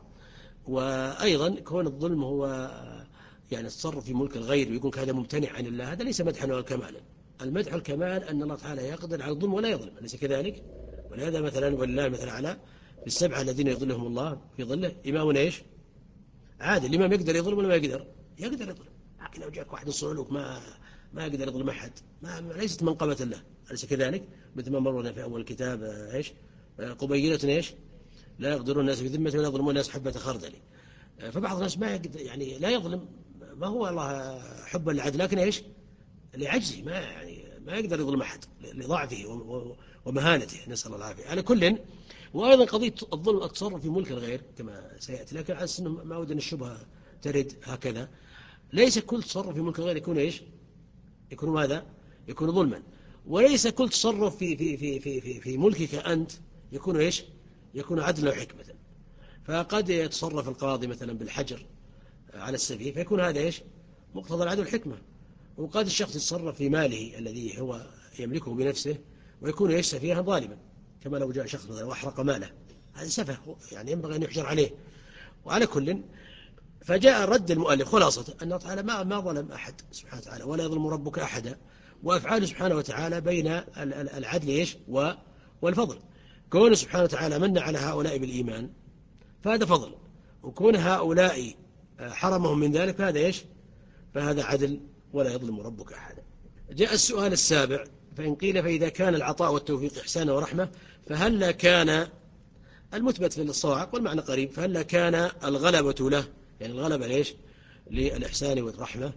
وأيضا كون الظلم هو يعني التصرف في ملك الغير ويكون هذا ممتنع عن الله، هذا ليس مدحا ولا كمالا. المدح والكمال أن الله تعالى يقدر على الظلم ولا يظلم، أليس كذلك؟ ولهذا مثلا ولله مثلا على السبعة الذين يظلهم الله في ظله إمام إيش؟ عادل. الإمام يقدر يظلم ولا ما يقدر؟ يقدر يظلم. لكن لو جاءك واحد الصعلوك ما ما يقدر يظلم أحد، ما ليست منقبة له، أليس كذلك؟ مثل ما مرنا في أول الكتاب إيش؟ قبيلة إيش؟ لا يقدرون الناس بذمة ولا يظلمون الناس حبة خردل. فبعض الناس ما يقدر يعني لا يظلم، ما هو الله حبا للعدل، لكن إيش؟ لعجزه، ما يعني ما يقدر يظلم أحد لضعفه ومهانته، نسأل الله العافية. على كل، وأيضا قضية الظلم التصرف في ملك الغير كما سيأتي، لكن على أنه ما أود أن الشبهة ترد هكذا. ليس كل تصرف في ملك الغير يكون إيش؟ يكون ماذا؟ يكون ظلما. وليس كل تصرف في في في في في, في ملكك أنت يكون إيش؟ يكون عدلا وحكمة. فقد يتصرف القاضي مثلا بالحجر على السفيه فيكون هذا إيش؟ مقتضى العدل والحكمة. وقد الشخص يتصرف في ماله الذي هو يملكه بنفسه ويكون إيش؟ سفيها ظالما، كما لو جاء شخص مثلا وأحرق ماله، هذا سفه يعني ينبغي أن يحجر عليه. وعلى كل، فجاء رد المؤلف خلاصة أن الله تعالى ما ما ظلم أحد سبحانه وتعالى ولا يظلم ربك أحدا، وأفعاله سبحانه وتعالى بين العدل إيش؟ والفضل. كون سبحانه وتعالى من على هؤلاء بالإيمان فهذا فضل، وكون هؤلاء حرمهم من ذلك فهذا إيش؟ فهذا عدل ولا يظلم ربك أحدا. جاء السؤال السابع فإن قيل فإذا كان العطاء والتوفيق إحسانا ورحمة فهل كان المثبت في الصواعق والمعنى قريب، فهل كان الغلبة له، يعني الغلبة ليش؟ للإحسان والرحمة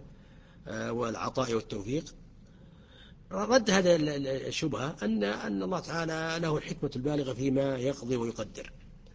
والعطاء والتوفيق. رد هذا الشبهة أن أن الله تعالى له الحكمة البالغة فيما يقضي ويقدر.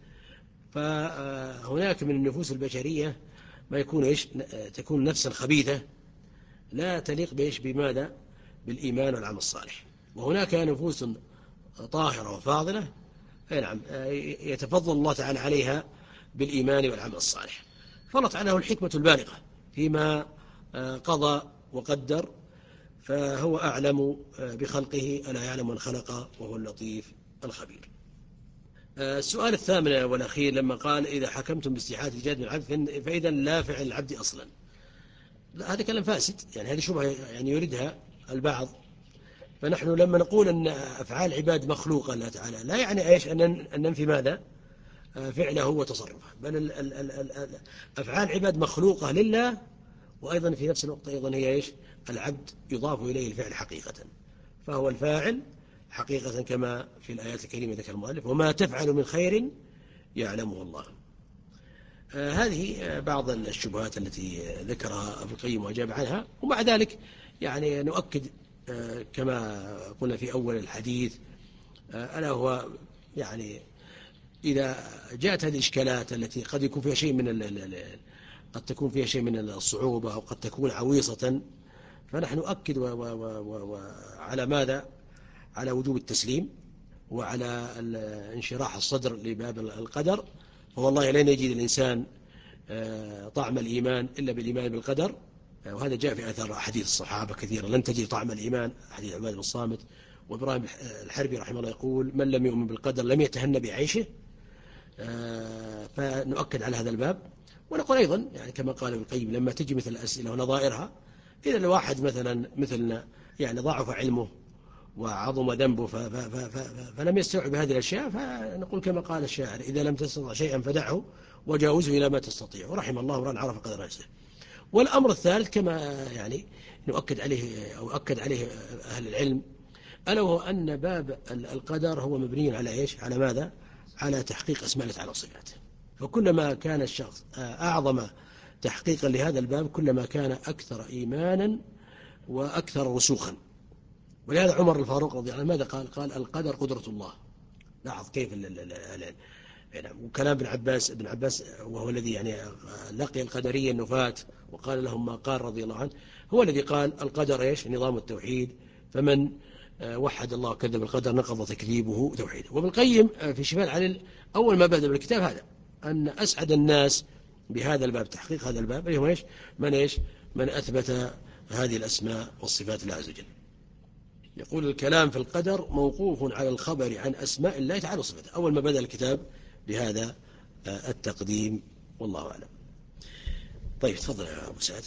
فهناك من النفوس البشرية ما يكون إيش؟ تكون نفسا خبيثة لا تليق بإيش؟ بماذا؟ بالإيمان والعمل الصالح. وهناك نفوس طاهرة وفاضلة نعم يتفضل الله تعالى عليها بالإيمان والعمل الصالح. فالله تعالى له الحكمة البالغة فيما قضى وقدر، فهو أعلم بخلقه ألا يعلم من خلق وهو اللطيف الخبير. السؤال الثامن والأخير لما قال إذا حكمتم باستيحاء الجهاد من العبد فإذا لا فعل العبد أصلا. لا، هذا كلام فاسد، يعني هذه شبهة يعني يريدها البعض. فنحن لما نقول أن أفعال العباد مخلوقة الله تعالى لا يعني إيش أن ننفي ماذا فعله وتصرفه، بل ال ال ال ال أفعال العباد مخلوقة لله، وأيضا في نفس الوقت أيضا هي إيش العبد يضاف إليه الفعل حقيقة، فهو الفاعل حقيقة كما في الآيات الكريمة ذكر المؤلف: وما تفعل من خير يعلمه الله. آه هذه بعض الشبهات التي ذكرها ابن القيم وأجاب عنها. ومع ذلك يعني نؤكد آه كما قلنا في أول الحديث، آه ألا هو يعني إذا جاءت هذه الإشكالات التي قد يكون فيها شيء من قد تكون فيها شيء من الصعوبة أو قد تكون عويصة، فنحن نؤكد على ماذا؟ على وجوب التسليم وعلى انشراح الصدر لباب القدر. فوالله لن يجد الإنسان طعم الإيمان إلا بالإيمان بالقدر، وهذا جاء في أثر حديث الصحابة كثيرا: لن تجد طعم الإيمان، حديث عباد بن الصامت. وإبراهيم الحربي رحمه الله يقول: من لم يؤمن بالقدر لم يتهن بعيشه. فنؤكد على هذا الباب. ونقول أيضا يعني كما قال ابن القيم: لما تجي مثل الأسئلة ونظائرها، إذا الواحد مثلا مثلنا يعني ضعف علمه وعظم ذنبه فلم يستوعب هذه الأشياء، فنقول كما قال الشاعر: إذا لم تستطع شيئا فدعه وجاوزه إلى ما تستطيع، ورحم الله امرأ عرف قدر نفسه. والأمر الثالث كما يعني نؤكد عليه أو أكد عليه أهل العلم، ألا وهو أن باب القدر هو مبني على إيش؟ على ماذا؟ على تحقيق أسماء الله تعالى وصفاته. فكلما كان الشخص أعظم تحقيقا لهذا الباب كلما كان أكثر إيمانا وأكثر رسوخا. ولهذا عمر الفاروق رضي الله عنه ماذا قال؟ قال: القدر قدرة الله. لاحظ كيف يعني. وكلام ابن عباس ابن عباس وهو الذي يعني لقي القدرية النفاة وقال لهم ما قال رضي الله عنه، هو الذي قال: القدر إيش؟ نظام التوحيد، فمن وحد الله وكذب القدر نقض تكذيبه توحيده. وابن القيم في شفاء العلل أول ما بدأ بالكتاب هذا أن أسعد الناس بهذا الباب، تحقيق هذا الباب، أيهم إيش؟ من إيش؟ من أثبت هذه الأسماء والصفات الله عز وجل. يقول: الكلام في القدر موقوف على الخبر عن أسماء الله تعالى وصفاته. أول ما بدأ الكتاب بهذا التقديم، والله أعلم. طيب تفضل يا أبو سعد.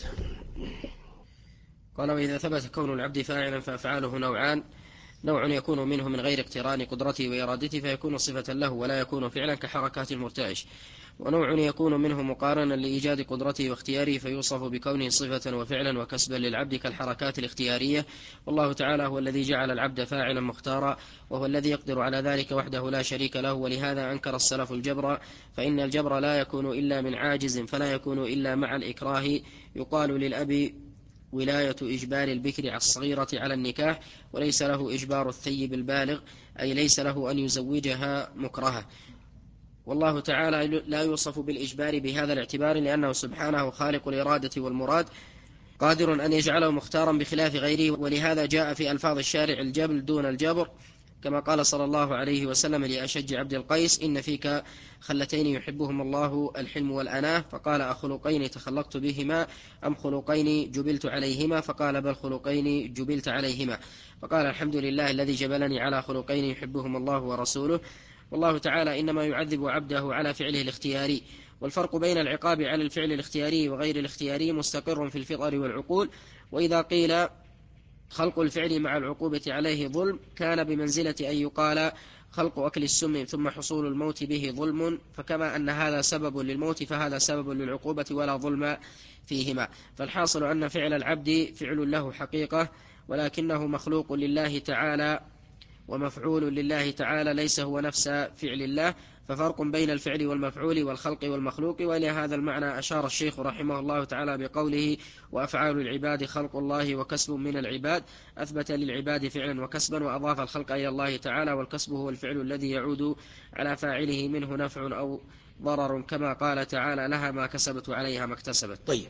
قال: وإذا ثبت كون العبد فاعلا فأفعاله نوعان: نوع يكون منه من غير اقتران قدرته وإرادته فيكون صفة له ولا يكون فعلا كحركات المرتعش، ونوع يكون منه مقارنا لإيجاد قدرته واختياره فيوصف بكونه صفة وفعلا وكسبا للعبد كالحركات الاختيارية. والله تعالى هو الذي جعل العبد فاعلا مختارا، وهو الذي يقدر على ذلك وحده لا شريك له. ولهذا أنكر السلف الجبر، فإن الجبر لا يكون إلا من عاجز فلا يكون إلا مع الإكراه. يقال للأب ولاية إجبار البكر الصغيرة على النكاح، وليس له إجبار الثيب البالغ، أي ليس له أن يزوجها مكرهة. والله تعالى لا يوصف بالإجبار بهذا الاعتبار، لأنه سبحانه خالق الإرادة والمراد، قادر أن يجعله مختارا بخلاف غيره. ولهذا جاء في ألفاظ الشارع الجبل دون الجبر، كما قال صلى الله عليه وسلم لأشج عبد القيس: إن فيك خلتين يحبهم الله، الحلم والأناه. فقال: أخلقين تخلقت بهما أم خلقين جبلت عليهما؟ فقال: بل خلقين جبلت عليهما. فقال: الحمد لله الذي جبلني على خلقين يحبهم الله ورسوله. والله تعالى إنما يعذب عبده على فعله الاختياري، والفرق بين العقاب على الفعل الاختياري وغير الاختياري مستقر في الفطر والعقول. وإذا قيل خلق الفعل مع العقوبة عليه ظلم كان بمنزلة أن يقال خلق أكل السم ثم حصول الموت به ظلم، فكما أن هذا سبب للموت فهذا سبب للعقوبة ولا ظلم فيهما. فالحاصل أن فعل العبد فعل له حقيقة، ولكنه مخلوق لله تعالى ومفعول لله تعالى، ليس هو نفس فعل الله. ففرق بين الفعل والمفعول والخلق والمخلوق. وإلى هذا المعنى أشار الشيخ رحمه الله تعالى بقوله: وأفعال العباد خلق الله وكسب من العباد. أثبت للعباد فعلا وكسبا، وأضاف الخلق إلى الله تعالى، والكسب هو الفعل الذي يعود على فاعله منه نفع أو ضرر، كما قال تعالى: لها ما كسبت وعليها ما اكتسبت. طيب،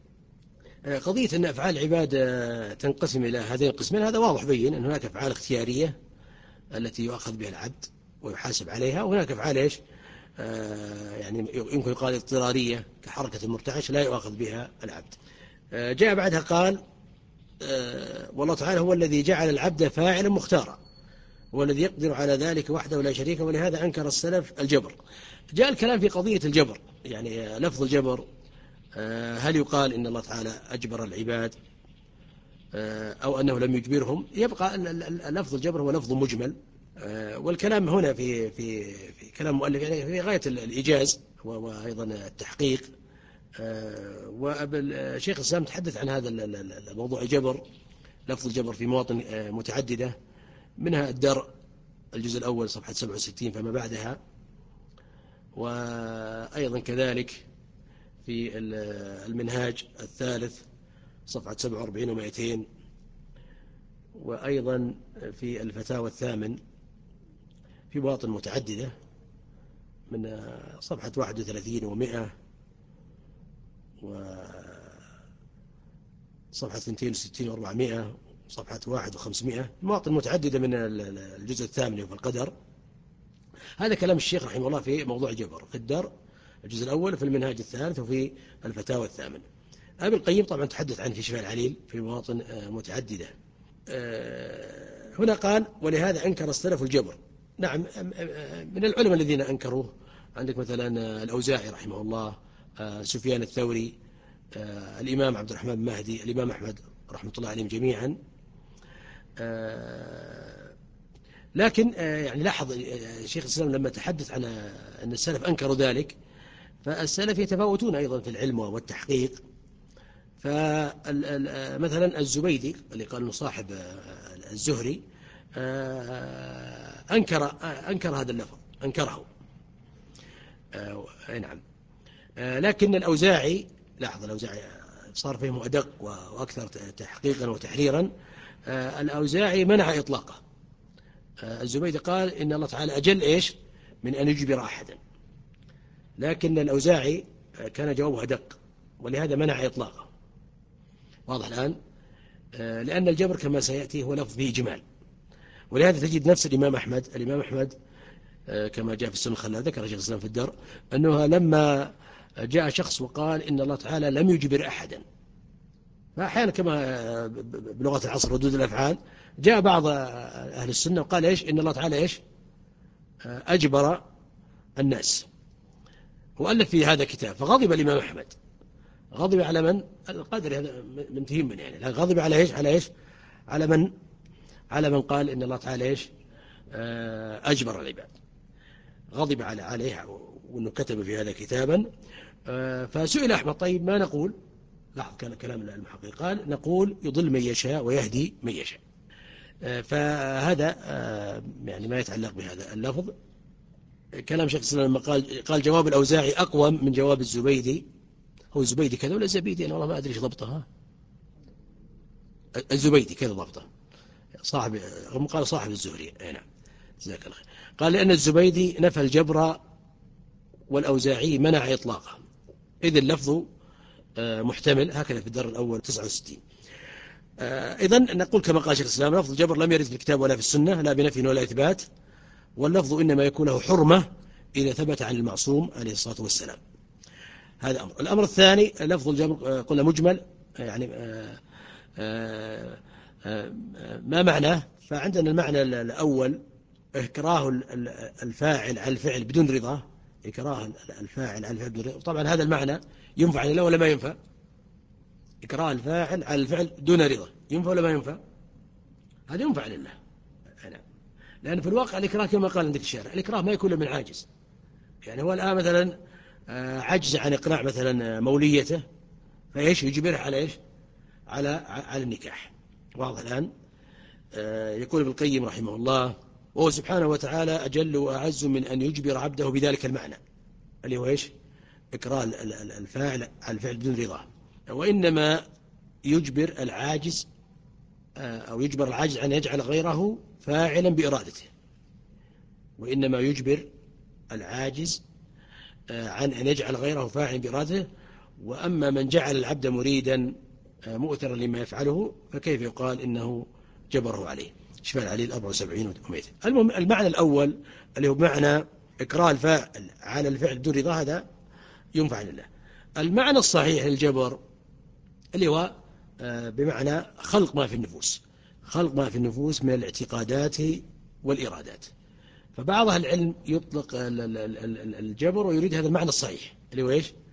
قضية أن أفعال العباد تنقسم إلى هذين القسمين هذا واضح بين أن هناك أفعال اختيارية التي يؤخذ بها العبد ويحاسب عليها، وهناك أفعال إيش آه يعني يمكن يقال اضطرارية كحركة المرتعش لا يؤخذ بها العبد. آه جاء بعدها قال: آه والله تعالى هو الذي جعل العبد فاعلا مختارا، هو الذي يقدر على ذلك وحده ولا شريك، ولهذا أنكر السلف الجبر. جاء الكلام في قضية الجبر، يعني لفظ الجبر هل يقال إن الله تعالى أجبر العباد أو أنه لم يجبرهم؟ يبقى لفظ الجبر هو لفظ مجمل، والكلام هنا في في في كلام مؤلف يعني في غاية الإيجاز وأيضا التحقيق. وشيخ الإسلام تحدث عن هذا الموضوع الجبر، لفظ الجبر في مواطن متعددة، منها الدرء الجزء الأول صفحة سبعة وستين فما بعدها، وأيضا كذلك في المنهاج الثالث صفحة سبعة وأربعين ومائتين، وأيضا في الفتاوى الثامن في مواطن متعددة من صفحة واحد وثلاثين ومائة، وصفحة اثنين وستين وأربعمائة، صفحة واحد وخمسمائة، مواطن متعددة من الجزء الثامن في القدر. هذا كلام الشيخ رحمه الله في موضوع الجبر في الدر الجزء الأول، في المنهاج الثالث، وفي الفتاوى الثامن. ابن القيم طبعا تحدث عنه في شفاء العليل في مواطن متعددة. هنا قال ولهذا أنكر السلف الجبر. نعم، من العلماء الذين أنكروه عندك مثلا الأوزاعي رحمه الله، سفيان الثوري، الإمام عبد الرحمن بن مهدي، الإمام أحمد رحمة الله عليهم جميعا. لكن يعني لاحظ شيخ الإسلام لما تحدث عن أن السلف أنكروا ذلك، فالسلف يتفاوتون أيضا في العلم والتحقيق. فمثلا الزبيدي اللي قال انه صاحب الزهري أنكر أنكر هذا اللفظ، أنكره. نعم. لكن الأوزاعي، لاحظ الأوزاعي صار فيه أدق وأكثر تحقيقا وتحريرا، الأوزاعي منع إطلاقه. الزبيدي قال إن الله تعالى أجل إيش من أن يجبر أحدا، لكن الأوزاعي كان جوابه أدق، ولهذا منع إطلاقه. واضح الآن؟ لأن الجبر كما سيأتي هو لفظ فيه إجمال، ولهذا تجد نفس الإمام أحمد الإمام أحمد كما جاء في السنة الخلال، ذكر شيخ الإسلام في الدر أنه لما جاء شخص وقال إن الله تعالى لم يجبر أحدا، فأحيانا كما بلغة العصر ردود الأفعال، جاء بعض أهل السنة وقال إيش إن الله تعالى إيش أجبر الناس، وألف في هذا كتاب. فغضب الإمام أحمد، غضب على من القدر هذا منتهين من يعني، غضب على إيش على إيش على من على من قال إن الله تعالى إيش أجبر العباد، غضب على عليه وأنه كتب في هذا كتابا. فسئل أحمد طيب ما نقول؟ لاحظ كان كلام المحقق، قال نقول يضل من يشاء ويهدي من يشاء. فهذا يعني ما يتعلق بهذا اللفظ. كلام شيخ الإسلام لما قال قال جواب الأوزاعي أقوى من جواب الزبيدي. هو الزبيدي كذا ولا الزبيدي؟ أنا والله ما أدري إيش ضبطها. الزبيدي كذا ضبطه، صاحب هم قال صاحب الزهري. نعم جزاك الله خير. قال لأن الزبيدي نفى الجبر والأوزاعي منع إطلاقه، إذ اللفظ محتمل، هكذا في الدر الأول تسعة وستين. إذن نقول كما قال شيخ الإسلام لفظ الجبر لم يرد في الكتاب ولا في السنة، لا بنفي ولا إثبات، واللفظ إنما يكون له حرمة إذا ثبت عن المعصوم عليه الصلاة والسلام. هذا أمر. الأمر الثاني لفظ الجبر قلنا مجمل، يعني آآ آآ ما معناه؟ فعندنا المعنى الأول إكراه الفاعل على الفعل بدون رضا، إكراه الفاعل على الفعل بدون رضا. طبعا هذا المعنى ينفع عن الله ولا ما ينفع؟ إكراه الفاعل على الفعل دون رضا ينفع ولا ما ينفع؟ هذا ينفع عن الله. لأن في الواقع الإكراه كما قال عندك الشارع، الإكراه ما يكون من عاجز. يعني هو الآن مثلا عجز عن إقناع مثلا موليته، فإيش يجبره على إيش على على النكاح. واضح الآن؟ يقول ابن القيم رحمه الله وهو سبحانه وتعالى أجل وأعز من أن يجبر عبده بذلك المعنى اللي هو إيش إكراه الفاعل على الفعل بدون رضاه، وإنما يجبر العاجز أو يجبر العاجز أن يجعل غيره فاعلا بإرادته، وإنما يجبر العاجز عن أن يجعل غيره فاعلا بإرادته. وأما من جعل العبد مريدا مؤثرا لما يفعله فكيف يقال إنه جبره عليه؟ شفاء العليل أربعة وسبعين ومئة. المهم المعنى الأول اللي هو معنى إكراه الفاعل على الفعل بدون رضا هذا ينفع لله. المعنى الصحيح للجبر اللي هو بمعنى خلق ما في النفوس، خلق ما في النفوس من الاعتقادات والإرادات. فبعض العلم يطلق الجبر ويريد هذا المعنى الصحيح اللي هو إيش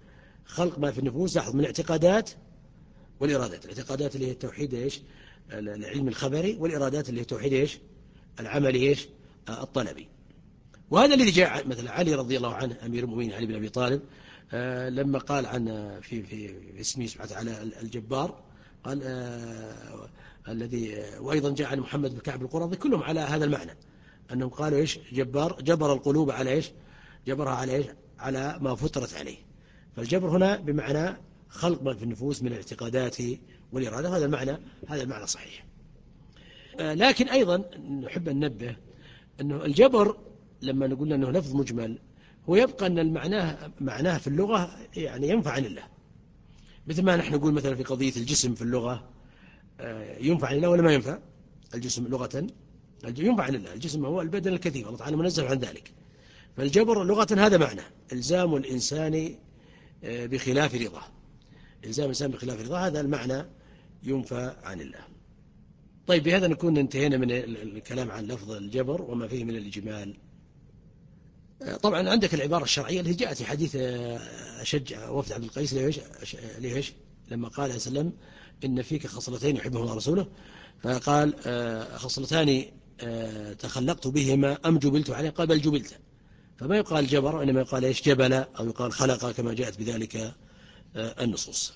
خلق ما في النفوس، لاحظ، من الاعتقادات والإرادات. الاعتقادات اللي هي التوحيد إيش العلم الخبري، والإرادات اللي هي التوحيد إيش العملي إيش الطلبي. وهذا الذي جاء مثلا علي رضي الله عنه أمير المؤمنين علي بن أبي طالب آه لما قال عن في في, في اسمه سبحانه وتعالى الجبار، قال آه الذي آه وأيضا جاء عن محمد بن كعب القرظي، كلهم على هذا المعنى، أنهم قالوا إيش جبار، جبر القلوب على إيش جبرها على إيش على ما فطرت عليه. فالجبر هنا بمعنى خلق ما في النفوس من الاعتقادات والإرادة، هذا المعنى هذا المعنى صحيح. آه لكن أيضا نحب أن ننبه أنه الجبر لما نقول أنه لفظ مجمل، هو يبقى أن المعناه معناه في اللغة يعني ينفع عن الله، مثل ما نحن نقول مثلا في قضية الجسم في اللغة ينفع عن الله ولا ما ينفع. الجسم لغة ينفع عن الله، الجسم هو البدن الكثيف، الله تعالى منزه عن ذلك. فالجبر لغة هذا معنى إلزام الإنسان بخلاف رضاه، إلزام الإنسان بخلاف رضاه، هذا المعنى ينفع عن الله. طيب بهذا نكون انتهينا من الكلام عن لفظ الجبر وما فيه من الإجمال. طبعا عندك العبارة الشرعية التي جاءت في حديث أشج وفد عبد القيس ليش لما قال عليه وسلم إن فيك خصلتين يحبهما الله ورسوله، فقال خصلتان تخلقت بهما أم جبلت عليه، قال بل جبلت. فما يقال جبر وإنما يقال إيش جبل، أو يقال خلق كما جاءت بذلك النصوص.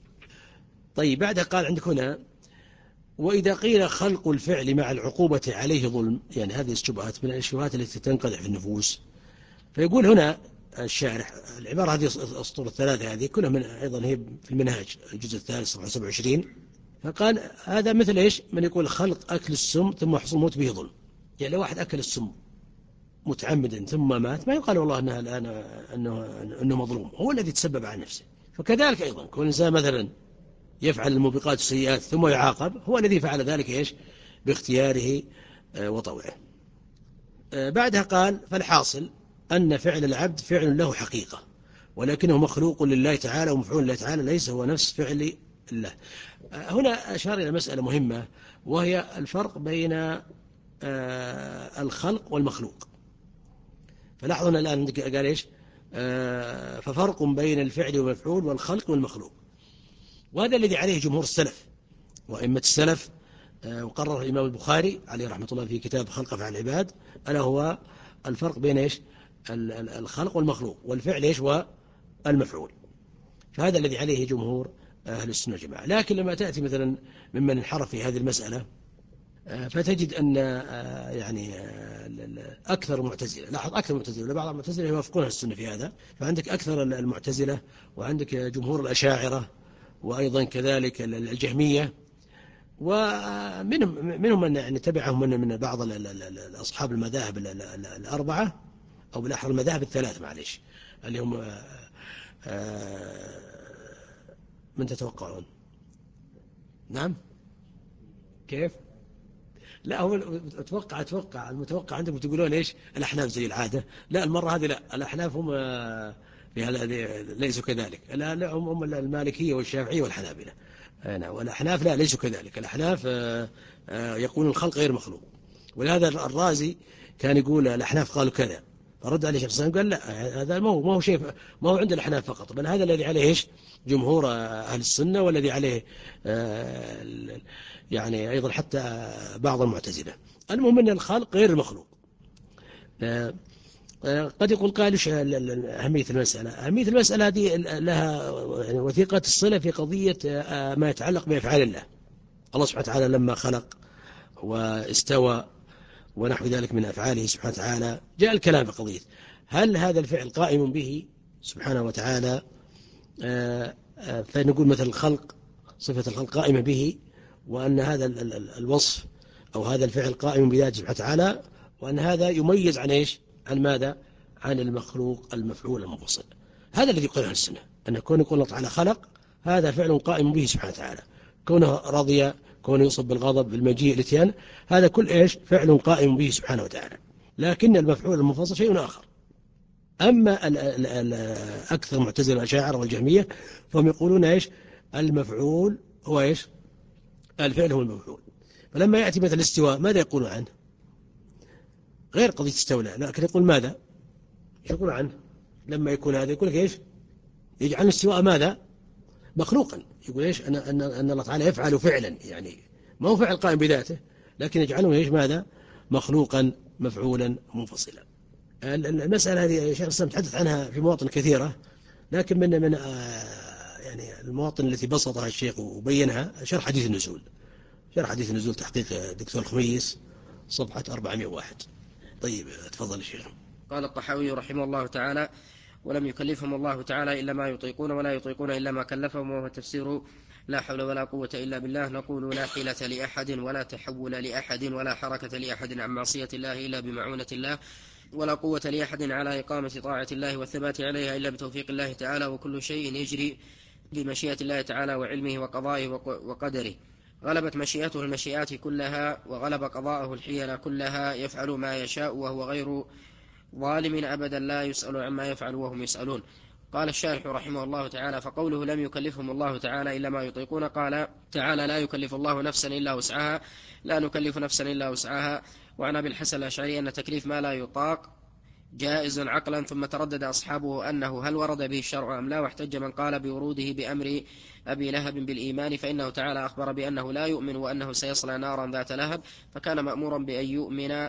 طيب بعدها قال عندك هنا وإذا قيل خلق الفعل مع العقوبة عليه ظلم، يعني هذه الشبهات من الشبهات التي تنقدح في النفوس. فيقول هنا الشارح العبارة هذه أسطر الثلاثة هذه كلها من أيضا هي في المنهاج الجزء الثالث صفحة سبعة وعشرين. فقال هذا مثل إيش من يقول خلق أكل السم ثم حصول موت به ظلم. يعني لو واحد أكل السم متعمدا ثم مات، ما يقال والله أنه الآن أنه أنه مظلوم، هو الذي تسبب عن نفسه. فكذلك أيضا كل إنسان مثلا يفعل الموبقات السيئات ثم يعاقب، هو الذي فعل ذلك إيش باختياره وطوعه. بعدها قال فالحاصل أن فعل العبد فعل له حقيقة، ولكنه مخلوق لله تعالى ومفعول لله تعالى، ليس هو نفس فعل الله. هنا أشار إلى مسألة مهمة، وهي الفرق بين الخلق والمخلوق. فلاحظنا الآن قال إيش ففرق بين الفعل والمفعول والخلق والمخلوق، وهذا الذي عليه جمهور السلف وأئمة السلف، وقرر الإمام البخاري عليه رحمة الله في كتاب خلق أفعال العباد، ألا هو الفرق بين إيش الخلق والمخلوق والفعل إيش والمفعول. فهذا الذي عليه جمهور أهل السنة والجماعة. لكن لما تأتي مثلا ممن انحرف في هذه المسألة فتجد أن يعني أكثر المعتزلة، لاحظ أكثر المعتزلة، بعض المعتزلة يوافقون السنة في هذا، فعندك أكثر المعتزلة وعندك جمهور الأشاعرة وأيضا كذلك الجهمية، ومنهم منهم من يعني تبعهم من من بعض أصحاب المذاهب الأربعة أو بالأحرى المذاهب الثلاث معلش اللي هم من تتوقعون؟ نعم كيف؟ لا هو أتوقع أتوقع المتوقع عندكم تقولون إيش الأحناف زي العادة، لا المرة هذه لا، الأحناف هم في هذا ليسوا كذلك، لا هم المالكية والشافعية والحنابلة. نعم والأحناف لا ليسوا كذلك، الأحناف يقولون الخلق غير مخلوق، ولهذا الرازي كان يقول الأحناف قالوا كذا، فرد عليه الشيخ الإسلام قال لا هذا ما هو ما هو شيء ما هو عند الأحناف فقط، بل هذا الذي عليه إيش جمهور أهل السنة، والذي عليه يعني أيضا حتى بعض المعتزلة. المهم أن الخلق غير المخلوق. قد يقول قال أهمية المسألة، أهمية المسألة هذه لها وثيقة الصلة في قضية ما يتعلق بأفعال الله. الله سبحانه وتعالى لما خلق واستوى ونحو ذلك من أفعاله سبحانه وتعالى، جاء الكلام في قضية هل هذا الفعل قائم به سبحانه وتعالى، فنقول مثل الخلق صفة الخلق قائمة به، وأن هذا الوصف أو هذا الفعل قائم بذاته سبحانه وتعالى، وأن هذا يميز عن إيش عن ماذا عن المخلوق المفعول المنفصل. هذا الذي يقول أهل السنة، أن كون يقول الله تعالى خلق هذا فعل قائم به سبحانه وتعالى، كونه رضي، كونه يصب بالغضب بالمجيء الاتيان، هذا كل إيش فعل قائم به سبحانه وتعالى. لكن المفعول المنفصل شيء آخر. أما ال ال ال أكثر معتزلة الأشاعرة والجهمية فهم يقولون إيش المفعول هو إيش الفعل هو المفعول. فلما يأتي مثل الاستواء ماذا يقولون عنه؟ غير قضية استولى، لكن يقول ماذا يقول عنه لما يكون هذا يقول لك إيش يجعل الاستواء ماذا؟ مخلوقا. يقول إيش؟ أن, أن, أن الله تعالى يفعل فعلا، يعني ما هو فعل قائم بذاته، لكن يجعله إيش ماذا؟ مخلوقا مفعولا منفصلا. المسألة هذه شيخ الإسلام تحدث عنها في مواطن كثيرة، لكن من من يعني المواطن التي بسطها الشيخ وبينها شرح حديث النزول. شرح حديث النزول تحقيق الدكتور الخميس صفحة أربعمائة وواحد. طيب تفضل الشيخ. قال الطحاوي رحمه الله تعالى: ولم يكلفهم الله تعالى إلا ما يطيقون ولا يطيقون إلا ما كلفهم، وهو تفسير لا حول ولا قوة إلا بالله. نقول: لا حيلة لأحد ولا تحول لأحد ولا حركة لأحد عن معصية الله إلا بمعونة الله، ولا قوة لأحد على إقامة طاعة الله والثبات عليها إلا بتوفيق الله تعالى، وكل شيء يجري بمشيئة الله تعالى وعلمه وقضائه وقدره. غلبت مشيئته المشيئات كلها، وغلب قضاءه الحيل كلها، يفعل ما يشاء وهو غير ظالم أبدا، لا يسأل عما يفعل وهم يسألون. قال الشارح رحمه الله تعالى: فقوله لم يكلفهم الله تعالى إلا ما يطيقون، قال تعالى: لا يكلف الله نفسا إلا وسعها، لا نكلف نفسا إلا وسعها. وعن أبي الحسن الأشعري أن تكليف ما لا يطاق جائز عقلا، ثم تردد أصحابه أنه هل ورد به الشرع أم لا، واحتج من قال بوروده بأمر أبي لهب بالإيمان، فإنه تعالى أخبر بأنه لا يؤمن وأنه سيصلى نارا ذات لهب، فكان مأمورا بأن يؤمن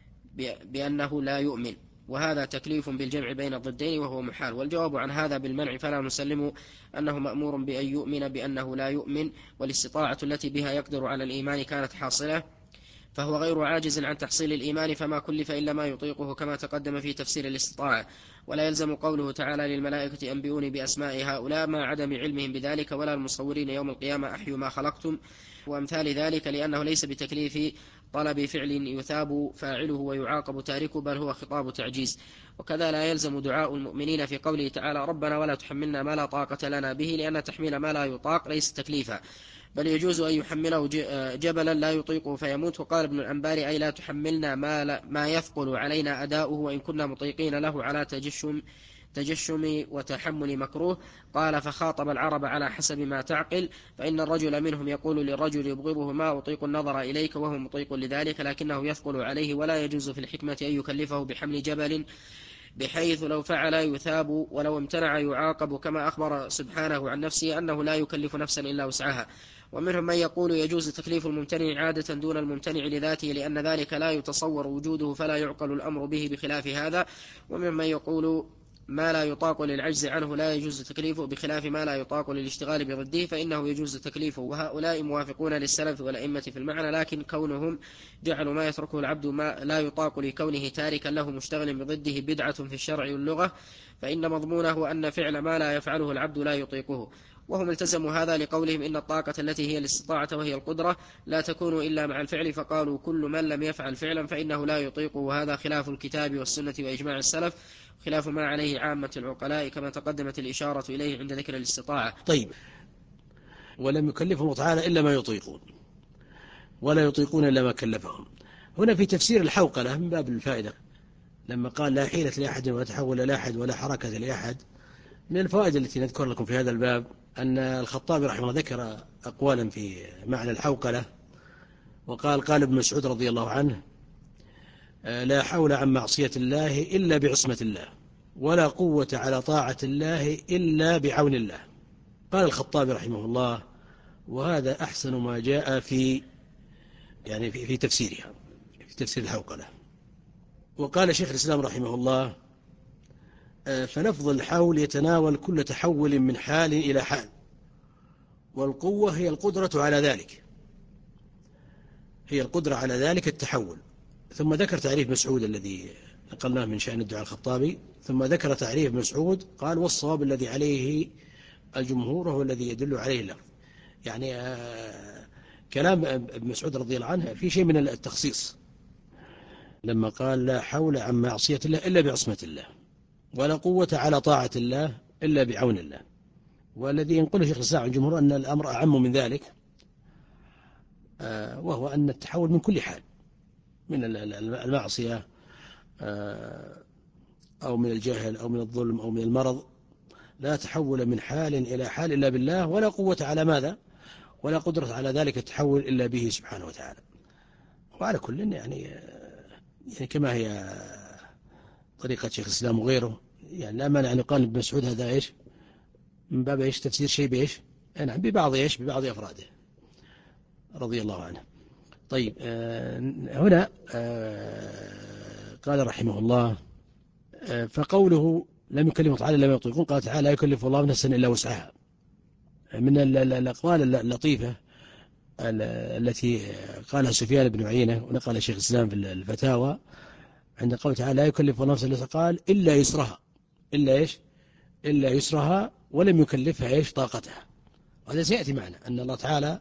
بأنه لا يؤمن، وهذا تكليف بالجمع بين الضدين وهو محال. والجواب عن هذا بالمنع، فلا نسلم أنه مأمور بأن يؤمن بأنه لا يؤمن، والاستطاعة التي بها يقدر على الإيمان كانت حاصلة، فهو غير عاجز عن تحصيل الإيمان، فما كلف إلا ما يطيقه، كما تقدم في تفسير الاستطاعة. ولا يلزم قوله تعالى للملائكة أنبئوني بأسماء هؤلاء مع عدم علمهم بذلك، ولا المصورين يوم القيامة أحيوا ما خلقتم وأمثال ذلك، لأنه ليس بتكليف طلب فعل يثاب فاعله ويعاقب تاركه، بل هو خطاب تعجيز. وكذا لا يلزم دعاء المؤمنين في قوله تعالى: ربنا ولا تحملنا ما لا طاقة لنا به، لأن تحميل ما لا يطاق ليس تكليفا، بل يجوز أن يحمله جبلا لا يطيقه فيموت. وقال ابن الأنباري: أي لا تحملنا ما, لا ما يثقل علينا أداؤه، وإن كنا مطيقين له على تجشم تجشم وتحمل مكروه. قال: فخاطب العرب على حسب ما تعقل، فإن الرجل منهم يقول للرجل يبغضه: ما أطيق النظر إليك، وهو مطيق لذلك، لكنه يثقل عليه، ولا يجوز في الحكمة أن يكلفه بحمل جبل، بحيث لو فعل يثاب ولو امتنع يعاقب، كما أخبر سبحانه عن نفسه أنه لا يكلف نفسا إلا وسعها. ومنهم من يقول يجوز تكليف الممتنع عادة دون الممتنع لذاته، لأن ذلك لا يتصور وجوده فلا يعقل الأمر به بخلاف هذا. ومنهم من يقول ما لا يطاق للعجز عنه لا يجوز تكليفه، بخلاف ما لا يطاق للاشتغال بضده فإنه يجوز تكليفه. وهؤلاء موافقون للسلف والأئمة في المعنى، لكن كونهم جعلوا ما يتركه العبد ما لا يطاق لكونه تاركا له مشتغل بضده بدعة في الشرع واللغة، فإن مضمونه أن فعل ما لا يفعله العبد لا يطيقه. وهم التزموا هذا لقولهم إن الطاقة التي هي الاستطاعة وهي القدرة لا تكون إلا مع الفعل، فقالوا: كل من لم يفعل فعلا فإنه لا يطيقه، وهذا خلاف الكتاب والسنة وإجماع السلف، خلاف ما عليه عامة العقلاء، كما تقدمت الإشارة إليه عند ذكر الاستطاعة. طيب. ولم يكلفهم تعالى إلا ما يطيقون ولا يطيقون إلا ما كلفهم. هنا في تفسير الحوقلة من باب الفائدة، لما قال: لا حيلة لأحد ولا تحول لأحد ولا حركة لأحد، من الفوائد التي نذكر لكم في هذا الباب أن الخطابي رحمه الله ذكر أقوالا في معنى الحوقلة، وقال: قال ابن مسعود رضي الله عنه: لا حول عن معصية الله إلا بعصمة الله، ولا قوة على طاعة الله إلا بعون الله. قال الخطابي رحمه الله: وهذا أحسن ما جاء في يعني في, في تفسيرها، في تفسير الحوقلة. وقال شيخ الإسلام رحمه الله: فلفظ الحول يتناول كل تحول من حال إلى حال، والقوة هي القدرة على ذلك، هي القدرة على ذلك التحول. ثم ذكر تعريف مسعود الذي نقلناه من شأن الدعاء الخطابي، ثم ذكر تعريف مسعود قال: والصواب الذي عليه الجمهور هو الذي يدل عليه اللفظ. يعني آه كلام ابن مسعود رضي الله عنه في شيء من التخصيص، لما قال: لا حول عن معصية الله إلا بعصمة الله، ولا قوة على طاعة الله إلا بعون الله. والذي ينقله شيخ الإسلام عن الجمهور أن الأمر أعم من ذلك، آه وهو أن التحول من كل حال، من المعصية أو من الجهل أو من الظلم أو من المرض، لا تحول من حال إلى حال إلا بالله، ولا قوة على ماذا؟ ولا قدرة على ذلك التحول إلا به سبحانه وتعالى. وعلى كل يعني, يعني كما هي طريقة شيخ الإسلام وغيره، يعني لا مانع أن يقال ابن مسعود هذا إيش؟ من باب إيش تفسير شيء بإيش نعم ببعض إيش ببعض أفراده رضي الله عنه. طيب هنا قال رحمه الله فقوله لم يكلف تعالى لم يطيقون قال تعالى لا يكلف الله نفسا إلا وسعها. من الأقوال اللطيفة التي قالها سفيان بن عيينة ونقل شيخ الإسلام في الفتاوى عند قول تعالى لا يكلف الله نفسا إلا قال إلا يسرها إلا إيش إلا يسرها ولم يكلفها إيش طاقتها. وهذا سيأتي معنا أن الله تعالى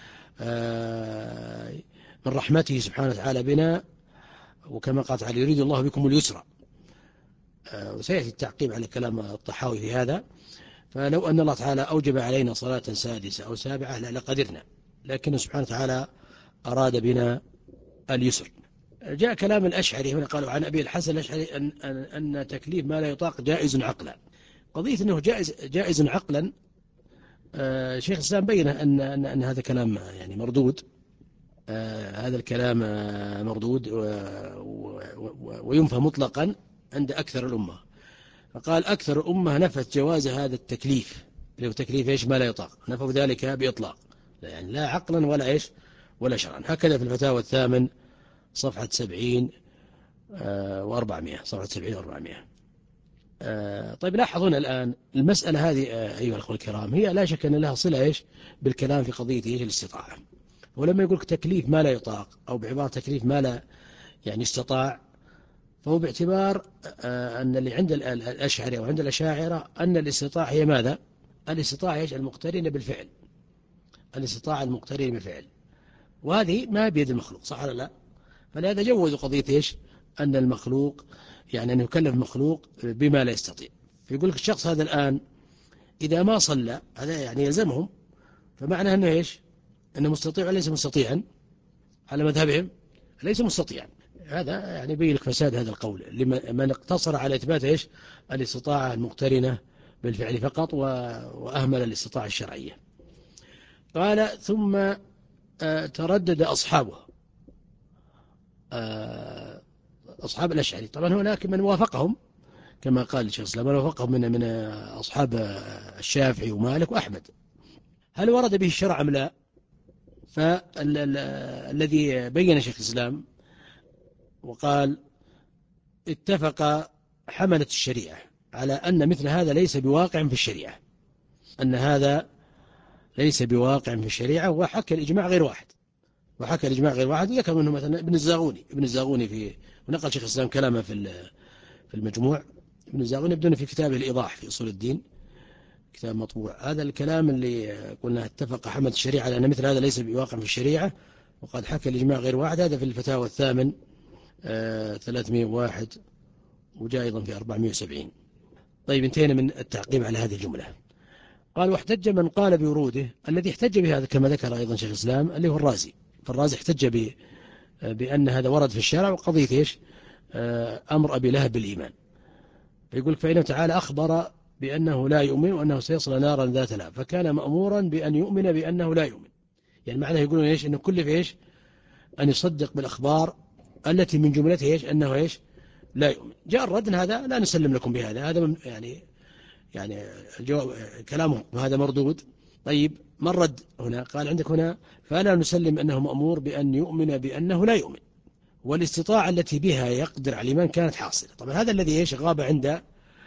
من رحمته سبحانه وتعالى بنا وكما قال تعالى يريد الله بكم اليسر. وسيأتي التعقيب على كلام الطحاوي في هذا. فلو أن الله تعالى أوجب علينا صلاة سادسة أو سابعة لقدرنا لكن سبحانه وتعالى أراد بنا اليسر. جاء كلام الأشعري هنا قالوا عن أبي الحسن الأشعري أن, أن, أن تكليف ما لا يطاق جائز عقلا. قضية أنه جائز, جائز عقلا آه شيخ الإسلام بين أن, أن, أن هذا كلام يعني مردود. آه هذا الكلام آه مردود وينفى مطلقا عند أكثر الأمة. فقال أكثر الأمة نفت جواز هذا التكليف اللي هو تكليف إيش ما لا يطاق نفوا ذلك بإطلاق يعني لا عقلا ولا إيش ولا شرعا. هكذا في الفتاوى الثامن صفحة سبعين وأربعمائة صفحة سبعين وأربعمائة. طيب لاحظون الآن المسألة هذه أيها الأخوة الكرام هي لا شك أن لها صلة إيش بالكلام في قضية إيش الاستطاعة. ولما يقولك تكليف ما لا يطاق أو بعبارة تكليف ما لا يعني استطاع فهو باعتبار أن اللي عند الأشعري وعند الأشاعرة أن الاستطاعة هي ماذا؟ الاستطاعة إيش المقترنة بالفعل. الاستطاعة المقترنة بالفعل وهذه ما بيد المخلوق صح ولا لا؟ فلهذا جوزوا قضية إيش أن المخلوق يعني أن يكلف مخلوق بما لا يستطيع. فيقول لك الشخص هذا الآن إذا ما صلى هذا يعني يلزمهم فمعنى أنه إيش أنه مستطيع وليس مستطيعا على مذهبهم ليس مستطيعا. هذا يعني يبين لك فساد هذا القول لمن اقتصر على إثبات إيش الاستطاعة المقترنة بالفعل فقط وأهمل الاستطاعة الشرعية. قال ثم تردد أصحابه أصحاب الأشعري. طبعا هناك من وافقهم كما قال الشيخ الإسلام من وافقهم من من أصحاب الشافعي ومالك وأحمد. هل ورد به الشرع أم لا؟ فالذي بين شيخ الإسلام وقال اتفق حملة الشريعة على أن مثل هذا ليس بواقع في الشريعة أن هذا ليس بواقع في الشريعة. وحكى الإجماع غير واحد وحكى الإجماع غير واحد ذكر منه مثلا ابن الزاغوني ابن الزاغوني في ونقل شيخ الإسلام كلامه في في المجموع. ابن الزاغوني يبدون في كتابه الإيضاح في أصول الدين كتاب مطبوع. هذا الكلام اللي قلنا اتفق حملة الشريعة على أن مثل هذا ليس بواقع في الشريعة وقد حكى الإجماع غير واحد. هذا في الفتاوى الثامن آه ثلاثمائة وواحد وجاء أيضا في أربعمائة وسبعين. طيب انتهينا من التعقيب على هذه الجملة. قال واحتج من قال بوروده الذي احتج بهذا كما ذكر أيضا شيخ الإسلام اللي هو الرازي. فالرازي احتج بأن هذا ورد في الشارع وقضية إيش أمر أبي لهب بالإيمان. فيقول فإنه تعالى أخبر بأنه لا يؤمن وأنه سيصل نارا ذات لهب فكان مأمورا بأن يؤمن بأنه لا يؤمن. يعني معناه يقولون إيش أنه كل في إيش أن يصدق بالأخبار التي من جملته إيش أنه إيش لا يؤمن. جاء الرد هذا لا نسلم لكم بهذا هذا يعني يعني الجواب كلامه هذا مردود. طيب ما الرد هنا؟ قال عندك هنا فلا نسلم أنه مأمور بأن يؤمن بأنه لا يؤمن والاستطاعة التي بها يقدر على الإيمان كانت حاصلة. طبعا هذا الذي إيش غاب عند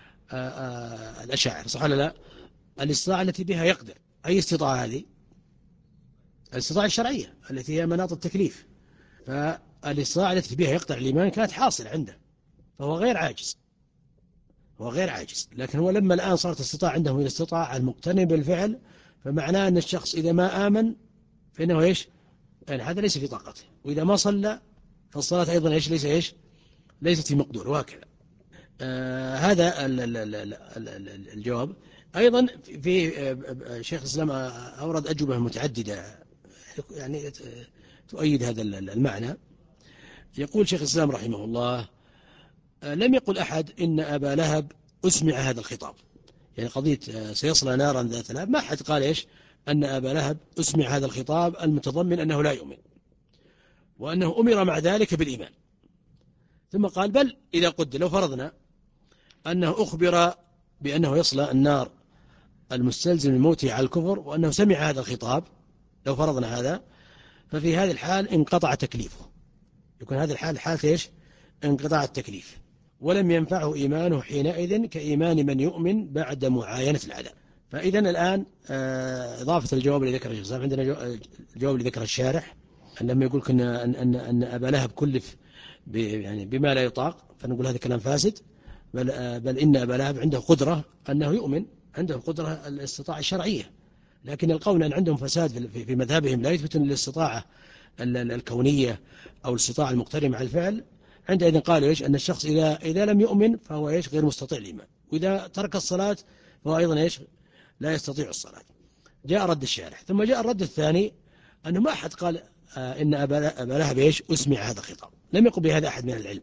الأشاعرة صح ولا لا؟ الاستطاعة التي بها يقدر أي استطاعة هذه؟ الاستطاعة الشرعية التي هي مناط التكليف. فالاستطاعة التي بها يقدر على الإيمان كانت حاصلة عنده فهو غير عاجز هو غير عاجز. لكن هو لما الآن صارت استطاعة عنده من الاستطاعة المقتنع بالفعل فمعناه أن الشخص إذا ما آمن فإنه إيش يعني هذا ليس في طاقته وإذا ما صلى فالصلاة أيضا إيش ليس إيش ليست في مقدور وهكذا. آه هذا الجواب. أيضا في شيخ الإسلام أورد أجوبة متعددة يعني تؤيد هذا المعنى. يقول شيخ الإسلام رحمه الله لم يقل أحد إن أبا لهب أسمع هذا الخطاب. يعني قضية سيصلى نارا ذات لهب ما أحد قال إيش أن أبا لهب أسمع هذا الخطاب المتضمن أنه لا يؤمن وأنه أمر مع ذلك بالإيمان. ثم قال بل إذا قد لو فرضنا أنه أخبر بأنه يصلى النار المستلزم لموته على الكفر وأنه سمع هذا الخطاب، لو فرضنا هذا، ففي هذه الحال انقطع تكليفه، يكون هذه الحال حالة إيش؟ انقطاع التكليف، ولم ينفعه إيمانه حينئذ كإيمان من يؤمن بعد معاينة العذاب. فإذا الآن إضافة الجواب اللي ذكره الشيخ، عندنا الجواب اللي ذكره الشارح لما يقول أن أن أن أبا لهب كلف يعني بما لا يطاق، فنقول هذا كلام فاسد، بل بل إن أبا لهب عنده قدرة أنه يؤمن، عنده قدرة الاستطاعة الشرعية، لكن القول أن عندهم فساد في مذهبهم لا يثبت الاستطاعة الكونية أو الاستطاعة المقترنة مع الفعل. عندئذ قالوا إيش؟ أن الشخص إذا إذا لم يؤمن فهو إيش؟ غير مستطيع الإيمان، وإذا ترك الصلاة فهو أيضا إيش؟ لا يستطيع الصلاة. جاء رد الشارح، ثم جاء الرد الثاني أنه ما أحد قال آه إن أبا لهب إيش؟ أسمع هذا الخطاب، لم يقل بهذا أحد من العلم.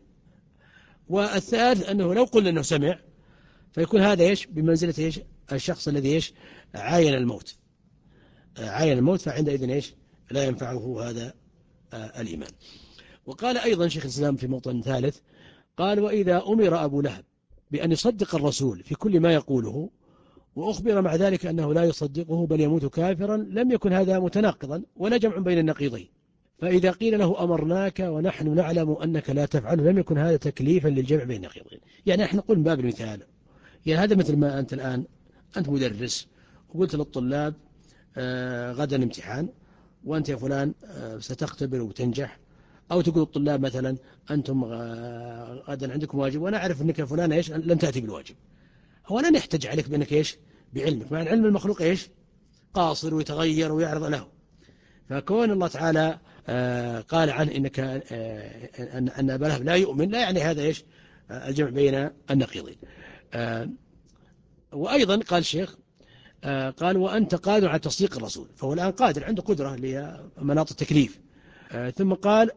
والثالث أنه لو قلنا أنه سمع فيكون هذا إيش؟ بمنزلة إيش؟ الشخص الذي إيش؟ عاين الموت، آه عاين الموت، فعندئذ إيش؟ لا ينفعه هذا آه الإيمان. وقال أيضا شيخ الإسلام في موطن ثالث، قال: وإذا أمر أبو لهب بأن يصدق الرسول في كل ما يقوله وأخبر مع ذلك أنه لا يصدقه بل يموت كافرا، لم يكن هذا متناقضا ولا جمع بين النقيضين. فإذا قيل له أمرناك ونحن نعلم أنك لا تفعل، لم يكن هذا تكليفا للجمع بين النقيضين. يعني احنا نقول من باب المثال، يعني هذا مثل ما أنت الآن أنت مدرس وقلت للطلاب آه غدا امتحان وأنت يا فلان آه ستختبر وتنجح، أو تقول الطلاب مثلا أنتم غدا عندكم واجب وأنا أعرف أنك فلان إيش لن تأتي بالواجب، هو لن يحتج عليك بأنك إيش؟ بعلمك، مع علم المخلوق إيش؟ قاصر ويتغير ويعرض له. فكون الله تعالى آه قال عنه إنك آه أن أن أبا لهب لا يؤمن، لا يعني هذا إيش؟ آه الجمع بين النقيضين. آه وأيضا قال الشيخ آه قال: وأنت قادر على تصديق الرسول، فهو الآن قادر، عنده قدرة لمناط التكليف. آه ثم قال: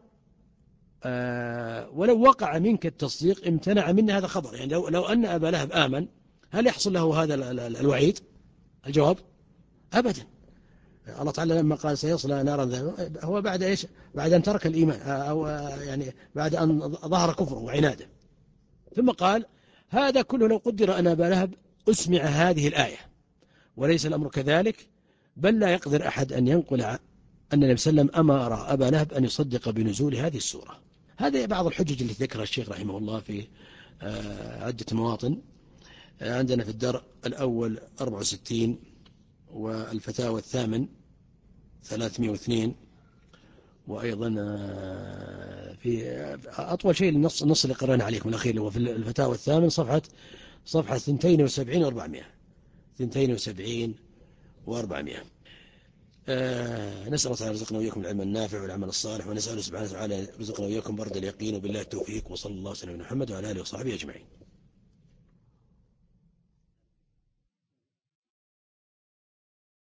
آه ولو وقع منك التصديق امتنع منه هذا خبر. يعني لو, لو أن أبا لهب آمن هل يحصل له هذا الوعيد؟ الجواب: أبدا. الله تعالى لما قال سيصلى نارا هو بعد إيش؟ بعد أن ترك الإيمان، أو يعني بعد أن ظهر كفره وعناده. ثم قال: هذا كله لو قدر أن أبا لهب أسمع هذه الآية، وليس الأمر كذلك، بل لا يقدر أحد أن ينقل أن النبي صلى الله عليه وسلم أمر أبا لهب أن يصدق بنزول هذه السورة. هذه بعض الحجج التي ذكرها الشيخ رحمه الله في عدة مواطن. عندنا في الدرء الأول أربعة وستين، والفتاوى الثامن ثلاثمائة واثنين، وأيضا في أطول شيء النص النص اللي قرأنا عليكم الأخير هو في الفتاوى الثامن صفحة صفحة اثنين وسبعين وأربعمائة اثنين وسبعين وأربعمائة. آه نسأل الله تعالى رزقنا وإياكم العلم النافع والعمل الصالح، ونسأل سبحانه وتعالى رزقنا وإياكم برد اليقين، وبالله التوفيق، وصلى الله وسلم على محمد وعلى آله وصحبه أجمعين.